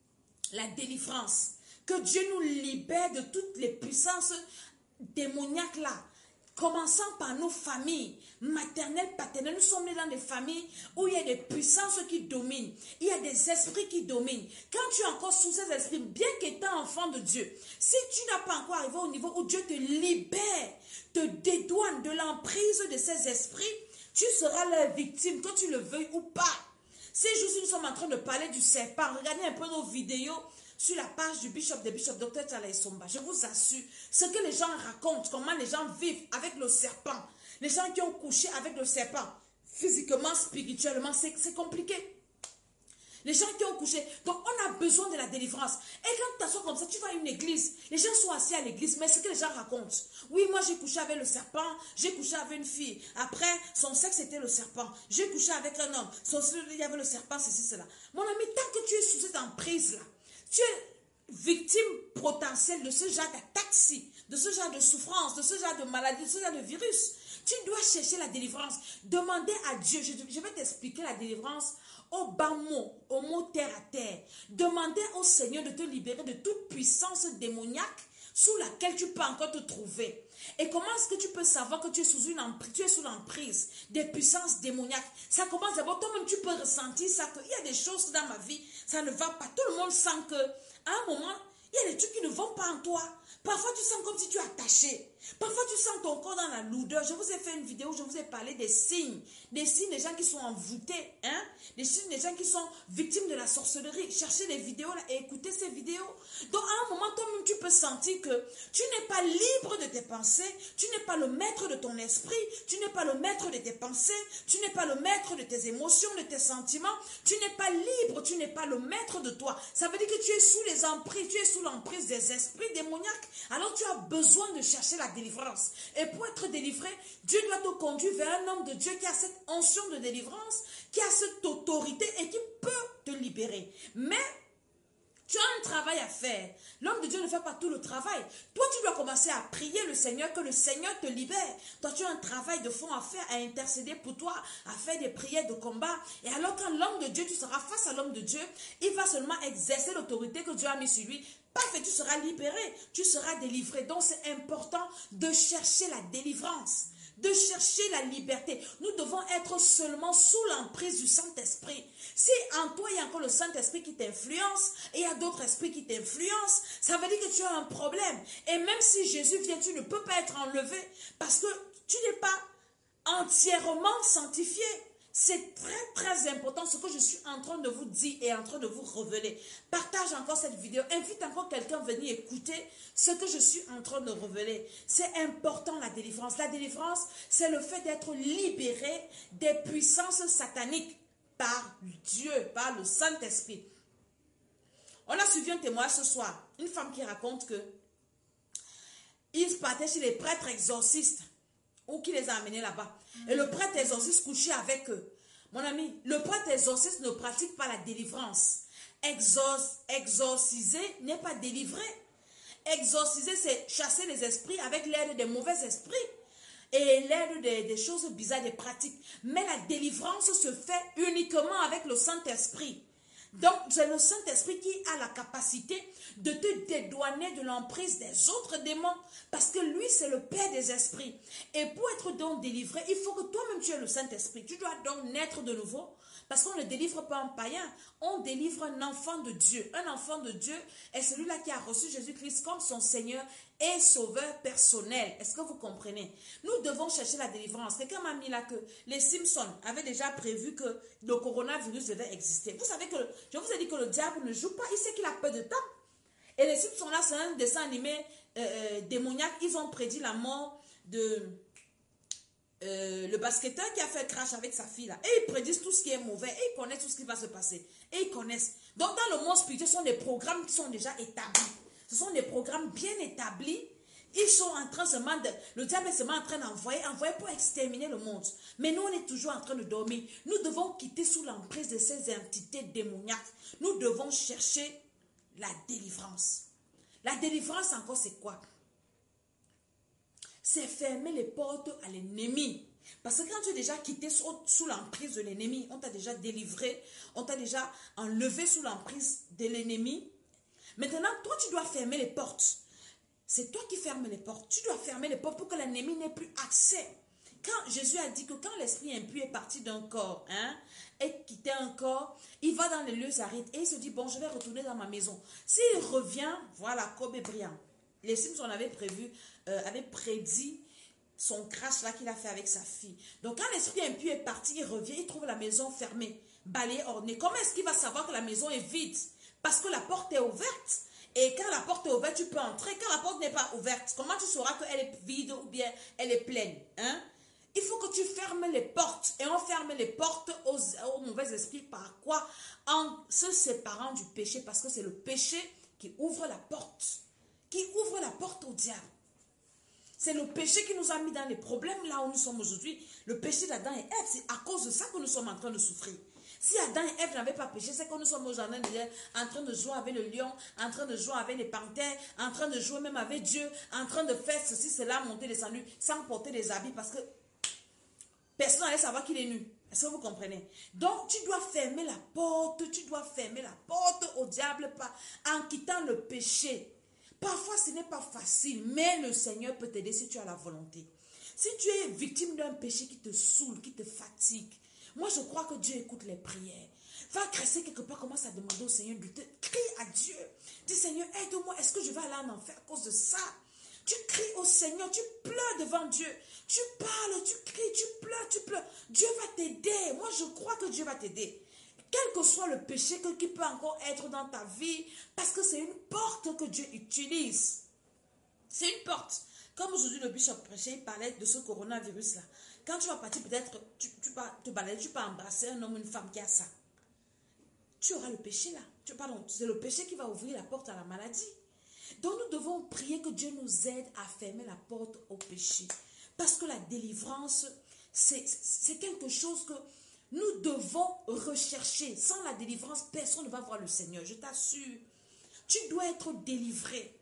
Speaker 2: la délivrance. Que Dieu nous libère de toutes les puissances démoniaques là. Commençant par nos familles, maternelles, paternelles. Nous sommes nés dans des familles où il y a des puissances qui dominent. Il y a des esprits qui dominent. Quand tu es encore sous ces esprits, bien qu'étant enfant de Dieu, si tu n'as pas encore arrivé au niveau où Dieu te libère, te dédouane de l'emprise de ces esprits, tu seras la victime, que tu le veuilles ou pas. Ces jours-ci, nous sommes en train de parler du serpent. Regardez un peu nos vidéos sur la page du Bishop, Dr. Tchala Somba. Je vous assure, ce que les gens racontent, comment les gens vivent avec le serpent, les gens qui ont couché avec le serpent, physiquement, spirituellement, c'est compliqué. Les gens qui ont couché. Donc, on a besoin de la délivrance. Et quand tu t'assois comme ça, tu vas à une église. Les gens sont assis à l'église, mais ce que les gens racontent. Oui, moi, j'ai couché avec le serpent. J'ai couché avec une fille. Après, son sexe était le serpent. J'ai couché avec un homme. Il y avait le serpent, ceci, cela. Mon ami, tant que tu es sous cette emprise-là, tu es victime potentielle de ce genre d'attaque-ci, de ce genre de souffrance, de ce genre de maladie, de ce genre de virus. Tu dois chercher la délivrance. Demander à Dieu. Je vais t'expliquer la délivrance au bas mot, au mot terre à terre. Demander au Seigneur de te libérer de toute puissance démoniaque sous laquelle tu peux encore te trouver. Et comment est-ce que tu peux savoir que tu es sous l'emprise des puissances démoniaques? Ça commence d'abord, toi-même tu peux ressentir ça, qu'il y a des choses dans ma vie, ça ne va pas. Tout le monde sent que, à un moment, il y a des trucs qui ne vont pas en toi. Parfois, tu sens comme si tu es attaché. Parfois, tu sens ton corps dans la lourdeur. Je vous ai fait une vidéo où je vous ai parlé des signes des gens qui sont envoûtés, hein? Des signes des gens qui sont victimes de la sorcellerie. Cherchez les vidéos là et écoutez ces vidéos. Donc, à un moment, toi-même, tu peux sentir que tu n'es pas libre de tes pensées, tu n'es pas le maître de ton esprit, tu n'es pas le maître de tes pensées, tu n'es pas le maître de tes émotions, de tes sentiments, tu n'es pas libre, tu n'es pas le maître de toi. Ça veut dire que tu es sous les emprises, tu es sous l'emprise des esprits démoniaques. Alors, tu as besoin de chercher la délivrance. Et pour être délivré, Dieu doit te conduire vers un homme de Dieu qui a cette onction de délivrance, qui a cette autorité et qui peut te libérer. Mais tu as un travail à faire. L'homme de Dieu ne fait pas tout le travail. Toi, tu dois commencer à prier le Seigneur, que le Seigneur te libère. Toi, tu as un travail de fond à faire, à intercéder pour toi, à faire des prières de combat. Et alors, quand l'homme de Dieu, tu seras face à l'homme de Dieu, il va seulement exercer l'autorité que Dieu a mis sur lui. Paf, et tu seras libéré, tu seras délivré. Donc, c'est important de chercher la délivrance, de chercher la liberté. Nous devons être seulement sous l'emprise du Saint-Esprit. Si en toi, il y a encore le Saint-Esprit qui t'influence, et il y a d'autres esprits qui t'influencent, ça veut dire que tu as un problème. Et même si Jésus vient, tu ne peux pas être enlevé, parce que tu n'es pas entièrement sanctifié. C'est très très important ce que je suis en train de vous dire et en train de vous révéler. Partage encore cette vidéo, invite encore quelqu'un à venir écouter ce que je suis en train de révéler. C'est important la délivrance. La délivrance, c'est le fait d'être libéré des puissances sataniques par Dieu, par le Saint-Esprit. On a suivi un témoignage ce soir, une femme qui raconte que ils partaient chez les prêtres exorcistes ou qui les a amenés là-bas. Et le prêtre exorciste couchait avec eux. Mon ami, le prêtre exorciste ne pratique pas la délivrance. Exorciser n'est pas délivrer. Exorciser, c'est chasser les esprits avec l'aide des mauvais esprits et l'aide des choses bizarres, des pratiques. Mais la délivrance se fait uniquement avec le Saint-Esprit. Donc, c'est le Saint-Esprit qui a la capacité de te dédouaner de l'emprise des autres démons. Parce que lui, c'est le Père des esprits. Et pour être donc délivré, il faut que toi-même tu aies le Saint-Esprit. Tu dois donc naître de nouveau. Parce qu'on ne délivre pas un païen. On délivre un enfant de Dieu. Un enfant de Dieu est celui-là qui a reçu Jésus-Christ comme son Seigneur et Sauveur personnel. Est-ce que vous comprenez? Nous devons chercher la délivrance. Quelqu'un m'a mis là que les Simpsons avaient déjà prévu que le coronavirus devait exister. Vous savez que, je vous ai dit que le diable ne joue pas. Il sait qu'il a peu de temps. Et les Simpsons là, c'est un dessin animé démoniaque. Ils ont prédit la mort de le basketteur qui a fait crash avec sa fille là. Et ils prédisent tout ce qui est mauvais. Et ils connaissent tout ce qui va se passer. Et ils connaissent. Donc dans le monde spirituel, ce sont des programmes qui sont déjà établis. Ce sont des programmes bien établis. Ils sont en train seulement de... Le diable est seulement en train d'envoyer pour exterminer le monde. Mais nous, on est toujours en train de dormir. Nous devons quitter sous l'emprise de ces entités démoniaques. Nous devons chercher la délivrance. La délivrance encore, c'est quoi? C'est fermer les portes à l'ennemi. Parce que quand tu es déjà quitté sous l'emprise de l'ennemi, on t'a déjà délivré, on t'a déjà enlevé sous l'emprise de l'ennemi. Maintenant, toi, tu dois fermer les portes. C'est toi qui fermes les portes. Tu dois fermer les portes pour que l'ennemi n'ait plus accès. Quand Jésus a dit que quand l'esprit impur est parti d'un corps, et quitté un corps, il va dans les lieux arides et il se dit, bon, je vais retourner dans ma maison. S'il revient, voilà, Kobe Bryant. Les Simpsons avaient prédit son crash là qu'il a fait avec sa fille. Donc quand l'esprit impur est parti, il revient, il trouve la maison fermée, balayée, ornée. Comment est-ce qu'il va savoir que la maison est vide? Parce que la porte est ouverte. Et quand la porte est ouverte, tu peux entrer. Quand la porte n'est pas ouverte, comment tu sauras qu'elle est vide ou bien elle est pleine? Il faut que tu fermes les portes. Et on ferme les portes aux mauvais esprits. Par quoi? En se séparant du péché. Parce que c'est le péché qui ouvre la porte. Qui ouvre la porte au diable. C'est le péché qui nous a mis dans les problèmes là où nous sommes aujourd'hui. Le péché d'Adam et Ève, c'est à cause de ça que nous sommes en train de souffrir. Si Adam et Ève n'avaient pas péché, c'est que nous sommes aujourd'hui en train de jouer avec le lion, en train de jouer avec les panthères, en train de jouer même avec Dieu, en train de faire ceci, cela, monter, descendre, sans porter des habits parce que Personne n'allait savoir qu'il est nu. Est-ce que vous comprenez? Donc, tu dois fermer la porte au diable en quittant le péché. Parfois, ce n'est pas facile, mais le Seigneur peut t'aider si tu as la volonté. Si tu es victime d'un péché qui te saoule, qui te fatigue, moi, je crois que Dieu écoute les prières. Va cresser quelque part, commence à demander au Seigneur de te crier à Dieu. Dis, Seigneur, aide-moi, est-ce que je vais aller en enfer à cause de ça? Tu cries au Seigneur, tu pleures devant Dieu. Tu parles, tu cries, tu pleures. Dieu va t'aider. Moi, je crois que Dieu va t'aider. Quel que soit le péché qui peut encore être dans ta vie, parce que c'est une porte que Dieu utilise. C'est une porte. Comme aujourd'hui, le bishop prêchait, il parlait de ce coronavirus-là. Quand tu vas partir, peut-être, tu vas te balader, tu peux embrasser un homme ou une femme qui a ça. Tu auras le péché là. Pardon, c'est le péché qui va ouvrir la porte à la maladie. Donc nous devons prier que Dieu nous aide à fermer la porte au péché. Parce que la délivrance, c'est quelque chose que nous devons rechercher. Sans la délivrance, personne ne va voir le Seigneur. Je t'assure. Tu dois être délivré.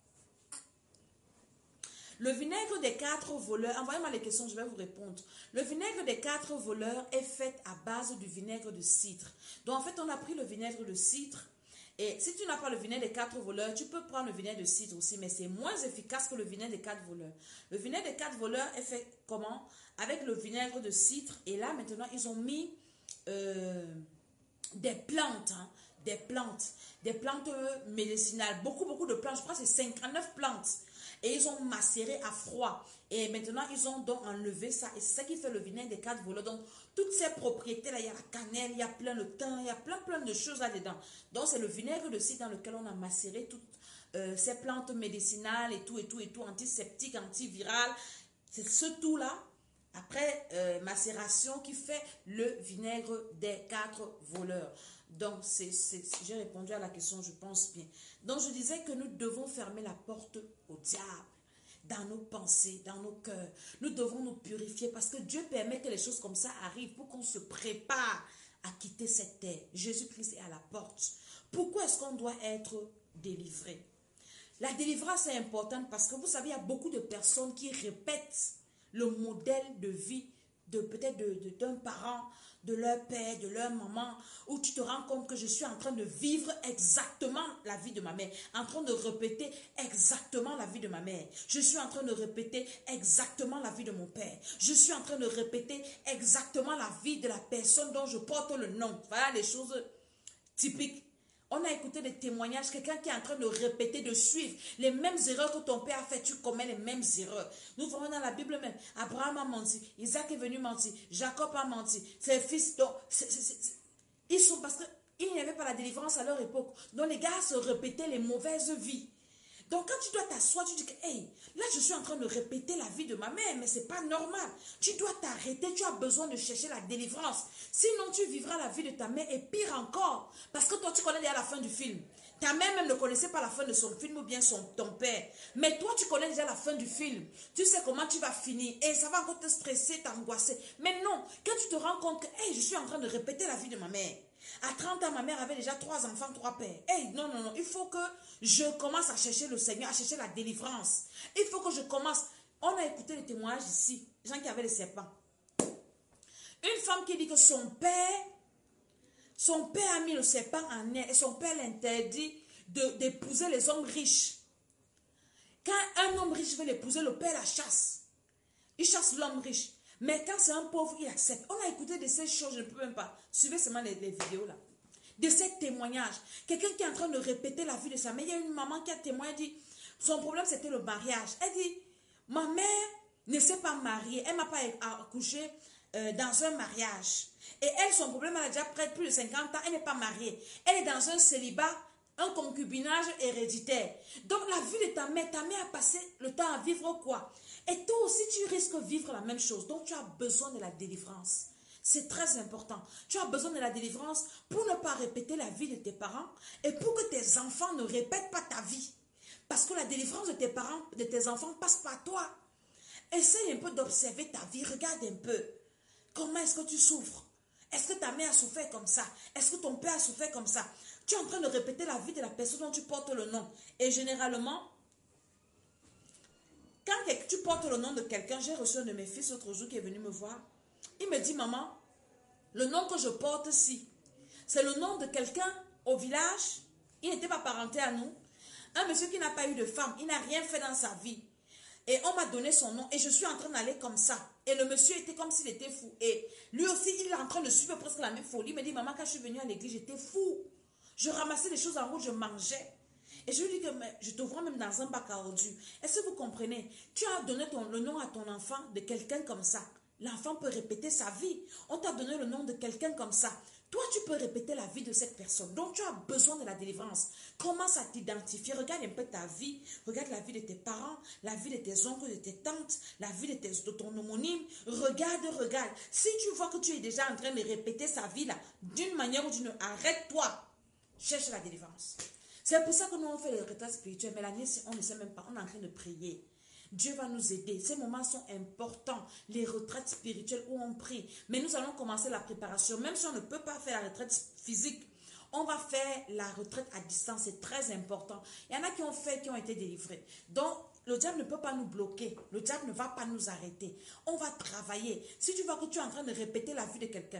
Speaker 2: Le vinaigre des 4 voleurs, envoyez-moi les questions, je vais vous répondre. Le vinaigre des 4 voleurs est fait à base du vinaigre de cidre. Donc en fait, on a pris le vinaigre de cidre. Et si tu n'as pas le vinaigre des 4 voleurs, tu peux prendre le vinaigre de cidre aussi, mais c'est moins efficace que le vinaigre des 4 voleurs. Le vinaigre des 4 voleurs est fait comment? Avec le vinaigre de cidre. Et là, maintenant, ils ont mis des plantes, des plantes médicinales. Beaucoup de plantes, je crois que c'est 59 plantes. Et ils ont macéré à froid. Et maintenant, ils ont donc enlevé ça. Et c'est ça qui fait le vinaigre des 4 voleurs. Donc, toutes ces propriétés-là, il y a la cannelle, il y a plein de thym, il y a plein de choses là-dedans. Donc, c'est le vinaigre de cidre dans lequel on a macéré toutes ces plantes médicinales et tout, antiseptiques, antivirales. C'est ce tout-là, après macération, qui fait le vinaigre des 4 voleurs. Donc, j'ai répondu à la question, je pense bien. Donc, je disais que nous devons fermer la porte au diable dans nos pensées, dans nos cœurs. Nous devons nous purifier parce que Dieu permet que les choses comme ça arrivent pour qu'on se prépare à quitter cette terre. Jésus-Christ est à la porte. Pourquoi est-ce qu'on doit être délivré? La délivrance est importante parce que vous savez, il y a beaucoup de personnes qui répètent le modèle de vie peut-être d'un parent, de leur père, de leur maman, où tu te rends compte que je suis en train de vivre exactement la vie de ma mère, en train de répéter exactement la vie de ma mère. Je suis en train de répéter exactement la vie de mon père. Je suis en train de répéter exactement la vie de la personne dont je porte le nom. Voilà les choses typiques. On a écouté des témoignages, quelqu'un qui est en train de répéter, de suivre les mêmes erreurs que ton père a fait, tu commets les mêmes erreurs. Nous voyons dans la Bible même, Abraham a menti, Isaac est venu mentir, Jacob a menti, ses fils, donc, ils sont parce qu'il n'y avait pas la délivrance à leur époque. Donc les gars se répétaient les mauvaises vies. Donc quand tu dois t'asseoir, tu dis que, hey, là je suis en train de répéter la vie de ma mère, mais c'est pas normal. Tu dois t'arrêter, tu as besoin de chercher la délivrance. Sinon tu vivras la vie de ta mère et pire encore. Parce que toi tu connais déjà la fin du film. Ta mère même ne connaissait pas la fin de son film ou bien ton père. Mais toi tu connais déjà la fin du film. Tu sais comment tu vas finir et ça va encore te stresser, t'angoisser. Mais non, quand tu te rends compte que, hey, je suis en train de répéter la vie de ma mère. À 30 ans, ma mère avait déjà 3 enfants, 3 pères. Hey, non, il faut que je commence à chercher le Seigneur, à chercher la délivrance. Il faut que je commence. On a écouté les témoignages ici, les gens qui avaient les serpents. Une femme qui dit que son père a mis le serpent en elle et son père l'interdit d'épouser les hommes riches. Quand un homme riche veut l'épouser, le père la chasse. Il chasse l'homme riche. Mais quand c'est un pauvre, il accepte. On a écouté de ces choses, je ne peux même pas. Suivez seulement les vidéos là. De ces témoignages. Quelqu'un qui est en train de répéter la vie de sa mère. Il y a une maman qui a témoigné, elle dit, son problème c'était le mariage. Elle dit, ma mère ne s'est pas mariée. Elle ne m'a pas accouché dans un mariage. Et elle, son problème, elle a déjà près de plus de 50 ans. Elle n'est pas mariée. Elle est dans un célibat, un concubinage héréditaire. Donc la vie de ta mère a passé le temps à vivre quoi? Et toi aussi, tu risques de vivre la même chose. Donc, tu as besoin de la délivrance. C'est très important. Tu as besoin de la délivrance pour ne pas répéter la vie de tes parents et pour que tes enfants ne répètent pas ta vie. Parce que la délivrance de tes parents, de tes enfants passe par toi. Essaye un peu d'observer ta vie. Regarde un peu. Comment est-ce que tu souffres? Est-ce que ta mère a souffert comme ça? Est-ce que ton père a souffert comme ça? Tu es en train de répéter la vie de la personne dont tu portes le nom. Et généralement, quand tu portes le nom de quelqu'un, j'ai reçu un de mes fils l'autre jour qui est venu me voir. Il me dit, maman, le nom que je porte ici, c'est le nom de quelqu'un au village. Il n'était pas parenté à nous. Un monsieur qui n'a pas eu de femme, il n'a rien fait dans sa vie. Et on m'a donné son nom et je suis en train d'aller comme ça. Et le monsieur était comme s'il était fou. Et lui aussi, il est en train de suivre presque la même folie. Il me dit, maman, quand je suis venue à l'église, j'étais fou. Je ramassais des choses en route, je mangeais. Et je lui dis que je te vois même dans un bac à ordures. Est-ce que vous comprenez? Tu as donné le nom à ton enfant de quelqu'un comme ça. L'enfant peut répéter sa vie. On t'a donné le nom de quelqu'un comme ça. Toi, tu peux répéter la vie de cette personne. Donc, tu as besoin de la délivrance. Commence à t'identifier. Regarde un peu ta vie. Regarde la vie de tes parents, la vie de tes oncles, de tes tantes, la vie de ton homonyme. Regarde. Si tu vois que tu es déjà en train de répéter sa vie là, d'une manière ou d'une autre, arrête-toi. Cherche la délivrance. C'est pour ça que nous, on fait les retraites spirituelles. Mais l'année, on ne sait même pas. On est en train de prier. Dieu va nous aider. Ces moments sont importants. Les retraites spirituelles où on prie. Mais nous allons commencer la préparation. Même si on ne peut pas faire la retraite physique, on va faire la retraite à distance. C'est très important. Il y en a qui ont fait, qui ont été délivrés. Donc, le diable ne peut pas nous bloquer. Le diable ne va pas nous arrêter. On va travailler. Si tu vois que tu es en train de répéter la vie de quelqu'un,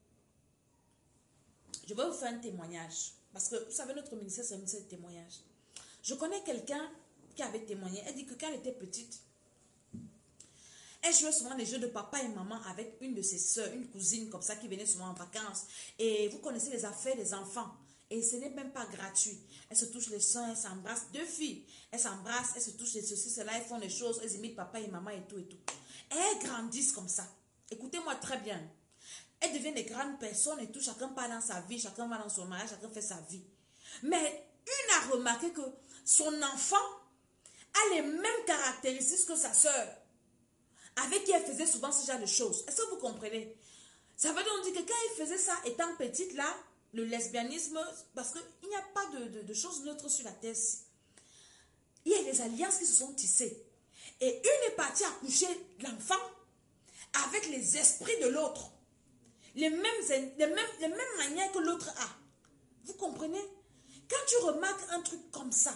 Speaker 2: je vais vous faire un témoignage. Parce que, vous savez, notre ministère, c'est un ministère de témoignage. Je connais quelqu'un qui avait témoigné. Elle dit que quand elle était petite, elle jouait souvent les jeux de papa et maman avec une de ses soeurs, une cousine comme ça qui venait souvent en vacances. Et vous connaissez les affaires des enfants. Et ce n'est même pas gratuit. Elles se touchent les seins, elles s'embrassent. Deux filles, elles s'embrassent, elles se touchent les ceci, cela, elles font les choses, elles imitent papa et maman et tout et tout. Et elles grandissent comme ça. Écoutez-moi très bien. Elles deviennent des grandes personnes et tout. Chacun part dans sa vie, chacun va dans son mariage, chacun fait sa vie. Mais une a remarqué que son enfant a les mêmes caractéristiques que sa sœur, avec qui elle faisait souvent ce genre de choses. Est-ce que vous comprenez? Ça veut donc dire que quand elle faisait ça, étant petite là, le lesbianisme, parce qu'il n'y a pas de choses neutres sur la terre. Il y a des alliances qui se sont tissées. Et une est partie accoucher l'enfant avec les esprits de l'autre. Les mêmes manières que l'autre a. Vous comprenez? Quand tu remarques un truc comme ça,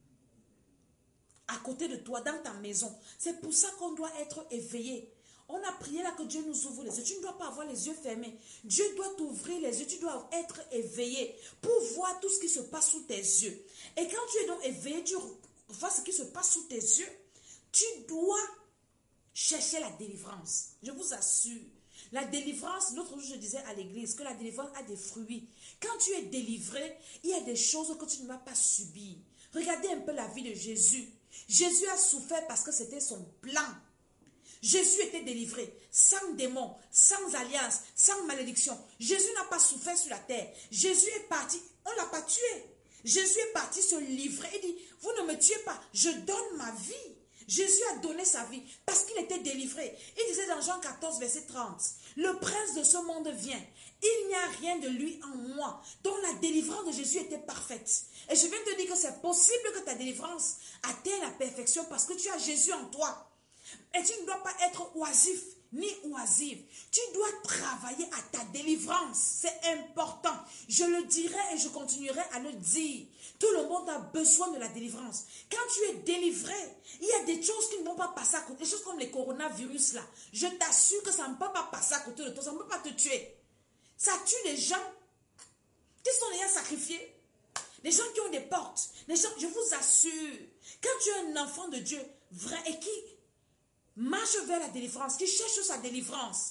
Speaker 2: à côté de toi, dans ta maison, c'est pour ça qu'on doit être éveillé. On a prié là que Dieu nous ouvre les yeux. Tu ne dois pas avoir les yeux fermés. Dieu doit t'ouvrir les yeux. Tu dois être éveillé pour voir tout ce qui se passe sous tes yeux. Et quand tu es donc éveillé, tu vois ce qui se passe sous tes yeux. Tu dois chercher la délivrance. Je vous assure. La délivrance, l'autre jour je disais à l'église que la délivrance a des fruits. Quand tu es délivré, il y a des choses que tu ne vas pas subir. Regardez un peu la vie de Jésus. Jésus a souffert parce que c'était son plan. Jésus était délivré, sans démons, sans alliance, sans malédiction. Jésus n'a pas souffert sur la terre. Jésus est parti, on ne l'a pas tué. Jésus est parti se livrer. Il dit, vous ne me tuez pas, je donne ma vie. Jésus a donné sa vie parce qu'il était délivré. Il disait dans Jean 14, verset 30, le prince de ce monde vient. Il n'y a rien de lui en moi. Donc la délivrance de Jésus était parfaite. Et je viens te dire que c'est possible que ta délivrance atteigne la perfection parce que tu as Jésus en toi. Et tu ne dois pas être oisif ni oisive. Tu dois travailler à ta délivrance. C'est important. Je le dirai et je continuerai à le dire. Tout le monde a besoin de la délivrance. Quand tu es délivré, il y a des choses qui ne vont pas passer à côté. Des choses comme les coronavirus là. Je t'assure que ça ne peut pas passer à côté de toi. Ça ne peut pas te tuer. Ça tue les gens qui sont déjà sacrifiés. Les gens qui ont des portes. Les gens, je vous assure, quand tu es un enfant de Dieu vrai et qui marche vers la délivrance, qui cherche sa délivrance,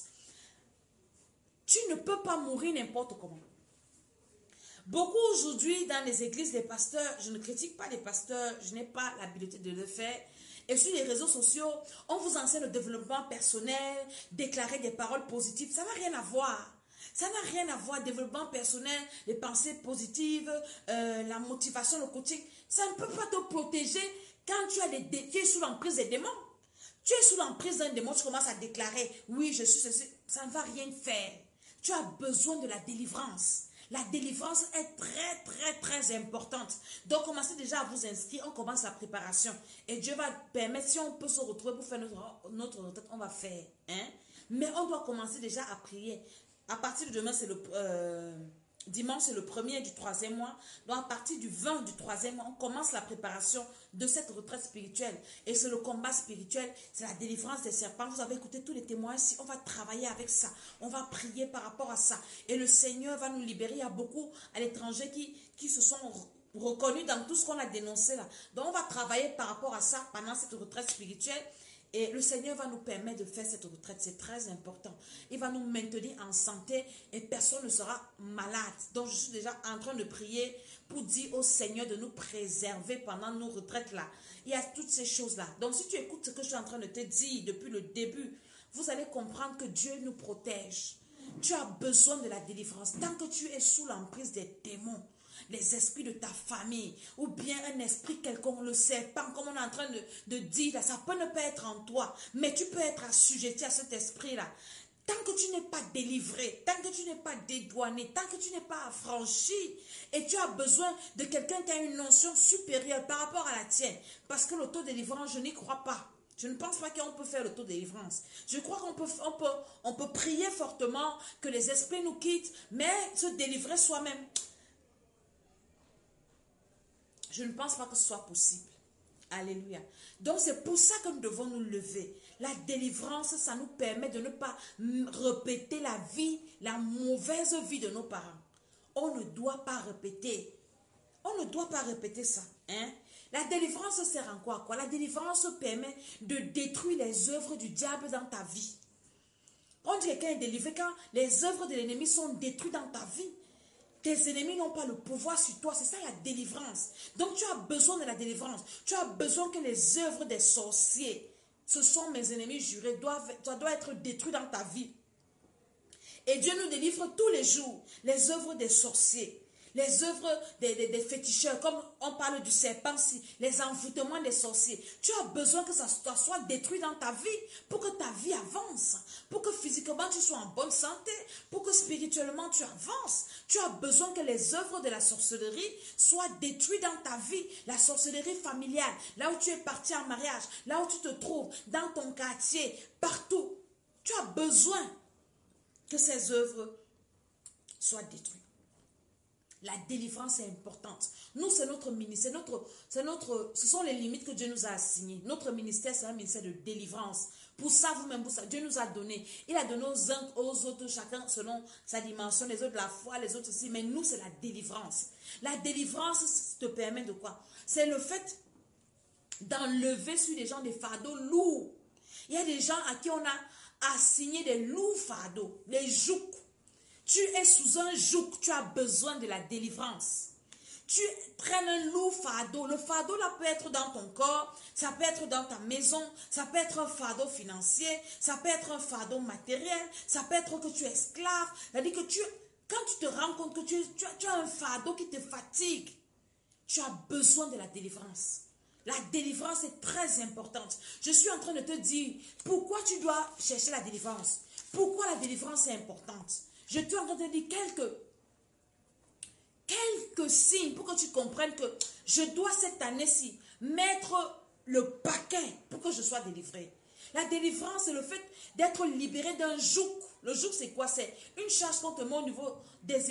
Speaker 2: tu ne peux pas mourir n'importe comment. Beaucoup aujourd'hui dans les églises, les pasteurs, je ne critique pas les pasteurs, je n'ai pas l'habilité de le faire. Et sur les réseaux sociaux, on vous enseigne le développement personnel, déclarer des paroles positives, ça n'a rien à voir. Ça n'a rien à voir, développement personnel, les pensées positives, la motivation, le coaching. Ça ne peut pas te protéger quand tu es sous l'emprise des démons. Tu es sous l'emprise d'un démon, tu commences à déclarer, oui, je suis ceci. Ça ne va rien faire. Tu as besoin de la délivrance. La délivrance est très, très, très importante. Donc, commencez déjà à vous inscrire. On commence la préparation. Et Dieu va permettre, si on peut se retrouver pour faire notre retraite, on va faire. Hein? Mais on doit commencer déjà à prier. À partir de demain, c'est dimanche, c'est le premier du troisième mois. Donc, à partir du 20 du troisième mois, on commence la préparation de cette retraite spirituelle. Et c'est le combat spirituel, c'est la délivrance des serpents. Vous avez écouté tous les témoins ici. On va travailler avec ça. On va prier par rapport à ça. Et le Seigneur va nous libérer. Il y a beaucoup à l'étranger qui se sont reconnus dans tout ce qu'on a dénoncé là. Donc, on va travailler par rapport à ça pendant cette retraite spirituelle. Et le Seigneur va nous permettre de faire cette retraite. C'est très important. Il va nous maintenir en santé et personne ne sera malade. Donc, je suis déjà en train de prier pour dire au Seigneur de nous préserver pendant nos retraites-là. Il y a toutes ces choses-là. Donc, si tu écoutes ce que je suis en train de te dire depuis le début, vous allez comprendre que Dieu nous protège. Tu as besoin de la délivrance. Tant que tu es sous l'emprise des démons, les esprits de ta famille, ou bien un esprit quelconque, le serpent, comme on est en train de dire, là, ça peut ne pas être en toi, mais tu peux être assujetti à cet esprit-là. Tant que tu n'es pas délivré, tant que tu n'es pas dédouané, tant que tu n'es pas affranchi, et tu as besoin de quelqu'un qui a une notion supérieure par rapport à la tienne, parce que l'autodélivrance, je n'y crois pas. Je ne pense pas qu'on peut faire l'autodélivrance. Je crois qu'on peut prier fortement, que les esprits nous quittent, mais se délivrer soi-même. Je ne pense pas que ce soit possible. Alléluia. Donc c'est pour ça que nous devons nous lever. La délivrance, ça nous permet de ne pas répéter la mauvaise vie de nos parents. On ne doit pas répéter. On ne doit pas répéter ça. Hein? La délivrance sert en quoi? La délivrance permet de détruire les œuvres du diable dans ta vie. On dit que quelqu'un est délivré quand les œuvres de l'ennemi sont détruites dans ta vie. Tes ennemis n'ont pas le pouvoir sur toi. C'est ça la délivrance. Donc tu as besoin de la délivrance. Tu as besoin que les œuvres des sorciers, ce sont mes ennemis jurés, doivent être détruits dans ta vie. Et Dieu nous délivre tous les jours les œuvres des sorciers, les œuvres des féticheurs, comme on parle du serpent, les envoûtements des sorciers. Tu as besoin que ça soit détruit dans ta vie pour que ta vie avance, pour que physiquement tu sois en bonne santé, pour que spirituellement tu avances. Tu as besoin que les œuvres de la sorcellerie soient détruites dans ta vie. La sorcellerie familiale, là où tu es parti en mariage, là où tu te trouves, dans ton quartier, partout. Tu as besoin que ces œuvres soient détruites. La délivrance est importante. Nous, c'est notre ministère. Ce sont les limites que Dieu nous a assignées. Notre ministère, c'est un ministère de délivrance. Pour ça, vous-même, Dieu nous a donné. Il a donné aux uns, aux autres, chacun selon sa dimension. Les autres, la foi, les autres aussi. Mais nous, c'est la délivrance. La délivrance te permet de quoi? C'est le fait d'enlever sur les gens des fardeaux lourds. Il y a des gens à qui on a assigné des lourds fardeaux, les jougs. Tu es sous un joug, tu as besoin de la délivrance. Tu traînes un lourd fardeau. Le fardeau là peut être dans ton corps, ça peut être dans ta maison, ça peut être un fardeau financier, ça peut être un fardeau matériel, ça peut être que tu es esclave. C'est-à-dire que quand tu te rends compte que tu as un fardeau qui te fatigue, tu as besoin de la délivrance. La délivrance est très importante. Je suis en train de te dire pourquoi tu dois chercher la délivrance. Pourquoi la délivrance est importante. Je suis en train de te dire quelques signes pour que tu comprennes que je dois cette année-ci mettre le paquet pour que je sois délivré. La délivrance, c'est le fait d'être libéré d'un joug. Le joug, c'est quoi? C'est une charge qu'on te met au niveau des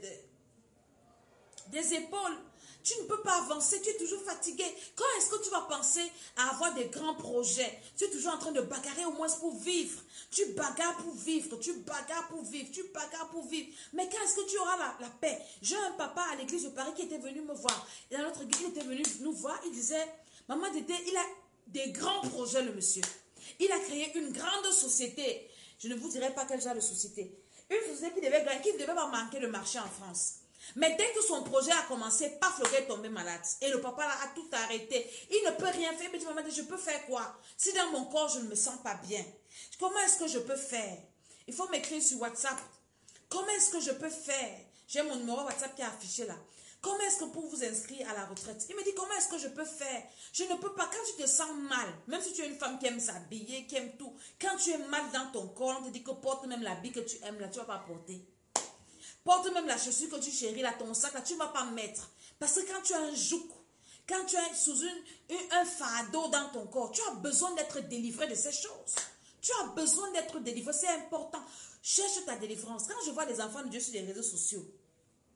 Speaker 2: épaules. Tu ne peux pas avancer, tu es toujours fatigué. Quand est-ce que tu vas penser à avoir des grands projets? Tu es toujours en train de bagarrer au moins pour vivre. Tu bagarres pour vivre, tu bagarres pour vivre, tu bagarres pour vivre. Mais quand est-ce que tu auras la paix? J'ai un papa à l'église de Paris qui était venu me voir. Et dans notre église, il était venu nous voir. Il disait, maman Dédé, il a des grands projets, le monsieur. Il a créé une grande société. Je ne vous dirai pas quel genre de société. Une société qui devait pas manquer de marché en France. Mais dès que son projet a commencé, paf, le gars est tombé malade. Et le papa là, a tout arrêté. Il ne peut rien faire. Il me dit, maman, je peux faire quoi? Si dans mon corps, je ne me sens pas bien, comment est-ce que je peux faire? Il faut m'écrire sur WhatsApp. Comment est-ce que je peux faire? J'ai mon numéro WhatsApp qui est affiché là. Comment est-ce que pour vous inscrire à la retraite? Il me dit, comment est-ce que je peux faire? Je ne peux pas. Quand tu te sens mal, même si tu es une femme qui aime s'habiller, qui aime tout, quand tu es mal dans ton corps, on te dit que porte même l'habit que tu aimes là, tu ne vas pas porter. Porte même la chaussure que tu chéris là, ton sac là, tu ne vas pas mettre. Parce que quand tu as un joug, quand tu es sous un fardeau dans ton corps, tu as besoin d'être délivré de ces choses. Tu as besoin d'être délivré, c'est important. Cherche ta délivrance. Quand je vois les enfants de Dieu sur les réseaux sociaux,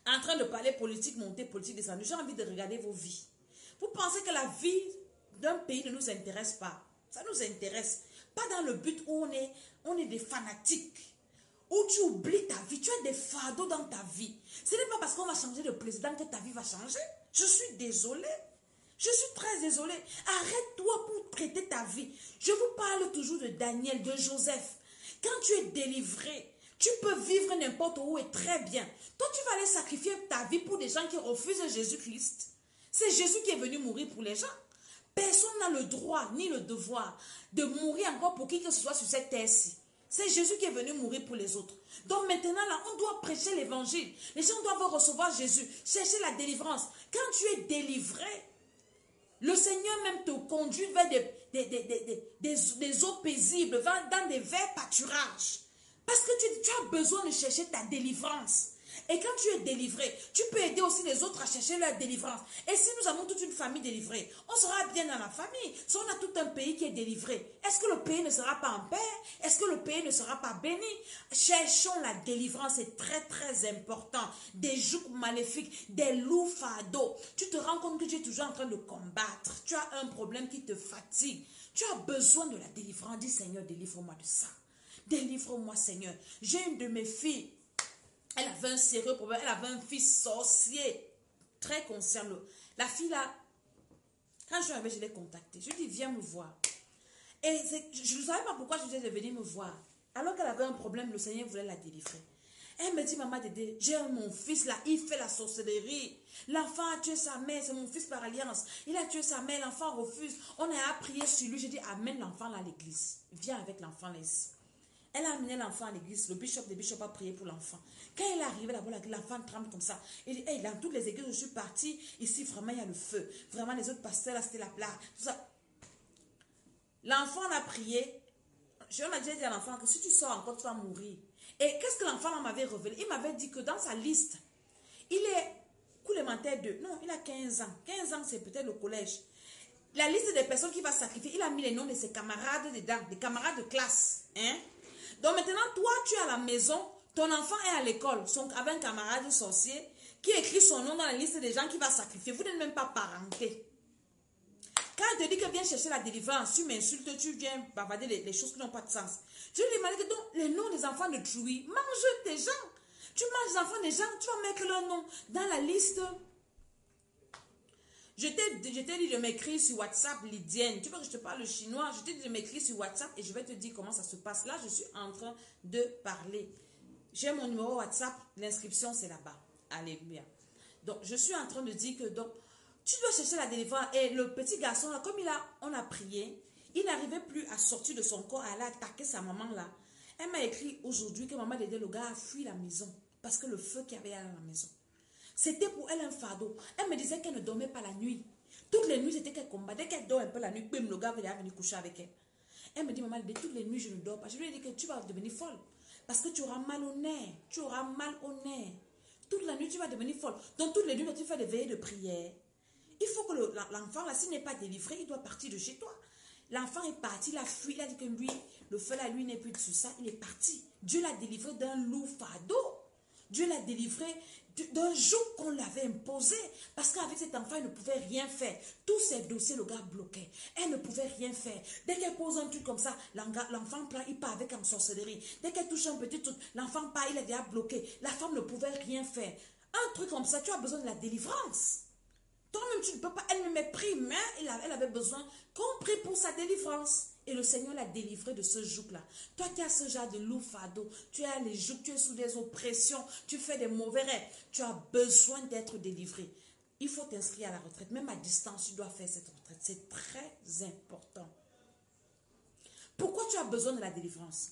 Speaker 2: en train de parler politique montée, politique descendue. J'ai envie de regarder vos vies. Vous pensez que la vie d'un pays ne nous intéresse pas? Ça nous intéresse. Pas dans le but où on est des fanatiques. Où tu oublies ta vie. Tu as des fardeaux dans ta vie. Ce n'est pas parce qu'on va changer de président que ta vie va changer. Je suis désolée. Je suis très désolée. Arrête-toi pour traiter ta vie. Je vous parle toujours de Daniel, de Joseph. Quand tu es délivré, tu peux vivre n'importe où et très bien. Toi, tu vas aller sacrifier ta vie pour des gens qui refusent Jésus-Christ. C'est Jésus qui est venu mourir pour les gens. Personne n'a le droit ni le devoir de mourir encore pour qui que ce soit sur cette terre-ci. C'est Jésus qui est venu mourir pour les autres. Donc maintenant, là, on doit prêcher l'évangile. Les gens doivent recevoir Jésus, chercher la délivrance. Quand tu es délivré, le Seigneur même te conduit vers des eaux paisibles, dans des verts pâturages. Parce que tu as besoin de chercher ta délivrance. Et quand tu es délivré, tu peux aider aussi les autres à chercher leur délivrance. Et si nous avons toute une famille délivrée, on sera bien dans la famille. Si on a tout un pays qui est délivré, est-ce que le pays ne sera pas en paix? Est-ce que le pays ne sera pas béni? Cherchons la délivrance, c'est très très important. Des jougs maléfiques, des loups fardeaux. Tu te rends compte que tu es toujours en train de combattre. Tu as un problème qui te fatigue. Tu as besoin de la délivrance. Dis Seigneur, délivre-moi de ça. Délivre-moi Seigneur. J'ai une de mes filles. Elle avait un sérieux problème. Elle avait un fils sorcier. Très conscient. La fille là, quand je l'ai contactée. Je lui ai dit, viens me voir. Et je ne savais pas pourquoi je lui ai dit de venir me voir. Alors qu'elle avait un problème, le Seigneur voulait la délivrer. Elle me dit, maman Dédé, j'ai mon fils là, il fait la sorcellerie. L'enfant a tué sa mère, c'est mon fils par alliance. Il a tué sa mère, l'enfant refuse. On a prié sur lui. J'ai dit, amène l'enfant là à l'église. Viens avec l'enfant là ici. Elle a amené l'enfant à l'église. Le bishop a prié pour l'enfant. Quand elle est arrivée là-bas, l'enfant tremble comme ça. Il dit, hey, dans toutes les églises où je suis partie, ici vraiment il y a le feu. Vraiment les autres pasteurs là, c'était la plaie. Tout ça. L'enfant a prié. On a déjà dit à l'enfant que si tu sors encore, tu vas mourir. Et qu'est-ce que l'enfant m'avait révélé? Il m'avait dit que dans sa liste, il est cours élémentaire 2. Non, il a 15 ans. 15 ans, c'est peut-être le collège. La liste des personnes qu'il va sacrifier, il a mis les noms de ses camarades dedans, des camarades de classe. Hein? Donc maintenant, toi, tu es à la maison, ton enfant est à l'école, avec un camarade sorcier qui écrit son nom dans la liste des gens qu'il va sacrifier. Vous n'êtes même pas parenté. Quand il te dit que viens chercher la délivrance, tu m'insultes, tu viens bavarder les choses qui n'ont pas de sens. Je lui demande que donc, les noms des enfants de Trouy, mange tes gens. Tu manges les enfants des gens, tu vas mettre leur nom dans la liste. Je t'ai dit de m'écrire sur WhatsApp, Lydienne. Tu veux que je te parle le chinois? Je t'ai dit de m'écrire sur WhatsApp et je vais te dire comment ça se passe. Là, je suis en train de parler. J'ai mon numéro WhatsApp, l'inscription c'est là-bas. Allez, bien. Donc, je suis en train de dire que donc, tu dois chercher la délivrance. Et le petit garçon, là, comme on a prié, il n'arrivait plus à sortir de son corps, à aller attaquer sa maman là. Elle m'a écrit aujourd'hui que maman Dédé, le gars a fui la maison parce que le feu qu'il y avait à la maison. C'était pour elle un fardeau. Elle me disait qu'elle ne dormait pas la nuit. Toutes les nuits, c'était qu'elle combattait. Dès qu'elle dort un peu la nuit, bim, le gars va venir coucher avec elle. Elle me dit, maman, toutes les nuits, je ne dors pas. Je lui ai dit que tu vas devenir folle. Parce que tu auras mal au nez. Tu auras mal au nez. Toute la nuit, tu vas devenir folle. Donc, toutes les nuits, tu fais des veillées de prière. Il faut que l'enfant, là, s'il n'est pas délivré, il doit partir de chez toi. L'enfant est parti, il a fui, il a dit que lui, le feu là, lui n'est plus sur ça, il est parti. Dieu l'a délivré d'un loup fardeau. Dieu l'a délivré d'un joug qu'on l'avait imposé. Parce qu'avec cet enfant, elle ne pouvait rien faire. Tous ses dossiers, le gars bloquait. Elle ne pouvait rien faire. Dès qu'elle pose un truc comme ça, l'enfant prend, il part avec en sorcellerie. Dès qu'elle touche un petit truc, l'enfant part, il est déjà bloqué. La femme ne pouvait rien faire. Un truc comme ça, tu as besoin de la délivrance. Toi-même, tu ne peux pas. Elle ne m'a pris, mais elle avait besoin qu'on prie pour sa délivrance. Et le Seigneur l'a délivré de ce joug-là. Toi qui as ce genre de loup fardeau, tu as les jougs, tu es sous des oppressions, tu fais des mauvais rêves, tu as besoin d'être délivré. Il faut t'inscrire à la retraite. Même à distance, tu dois faire cette retraite. C'est très important. Pourquoi tu as besoin de la délivrance?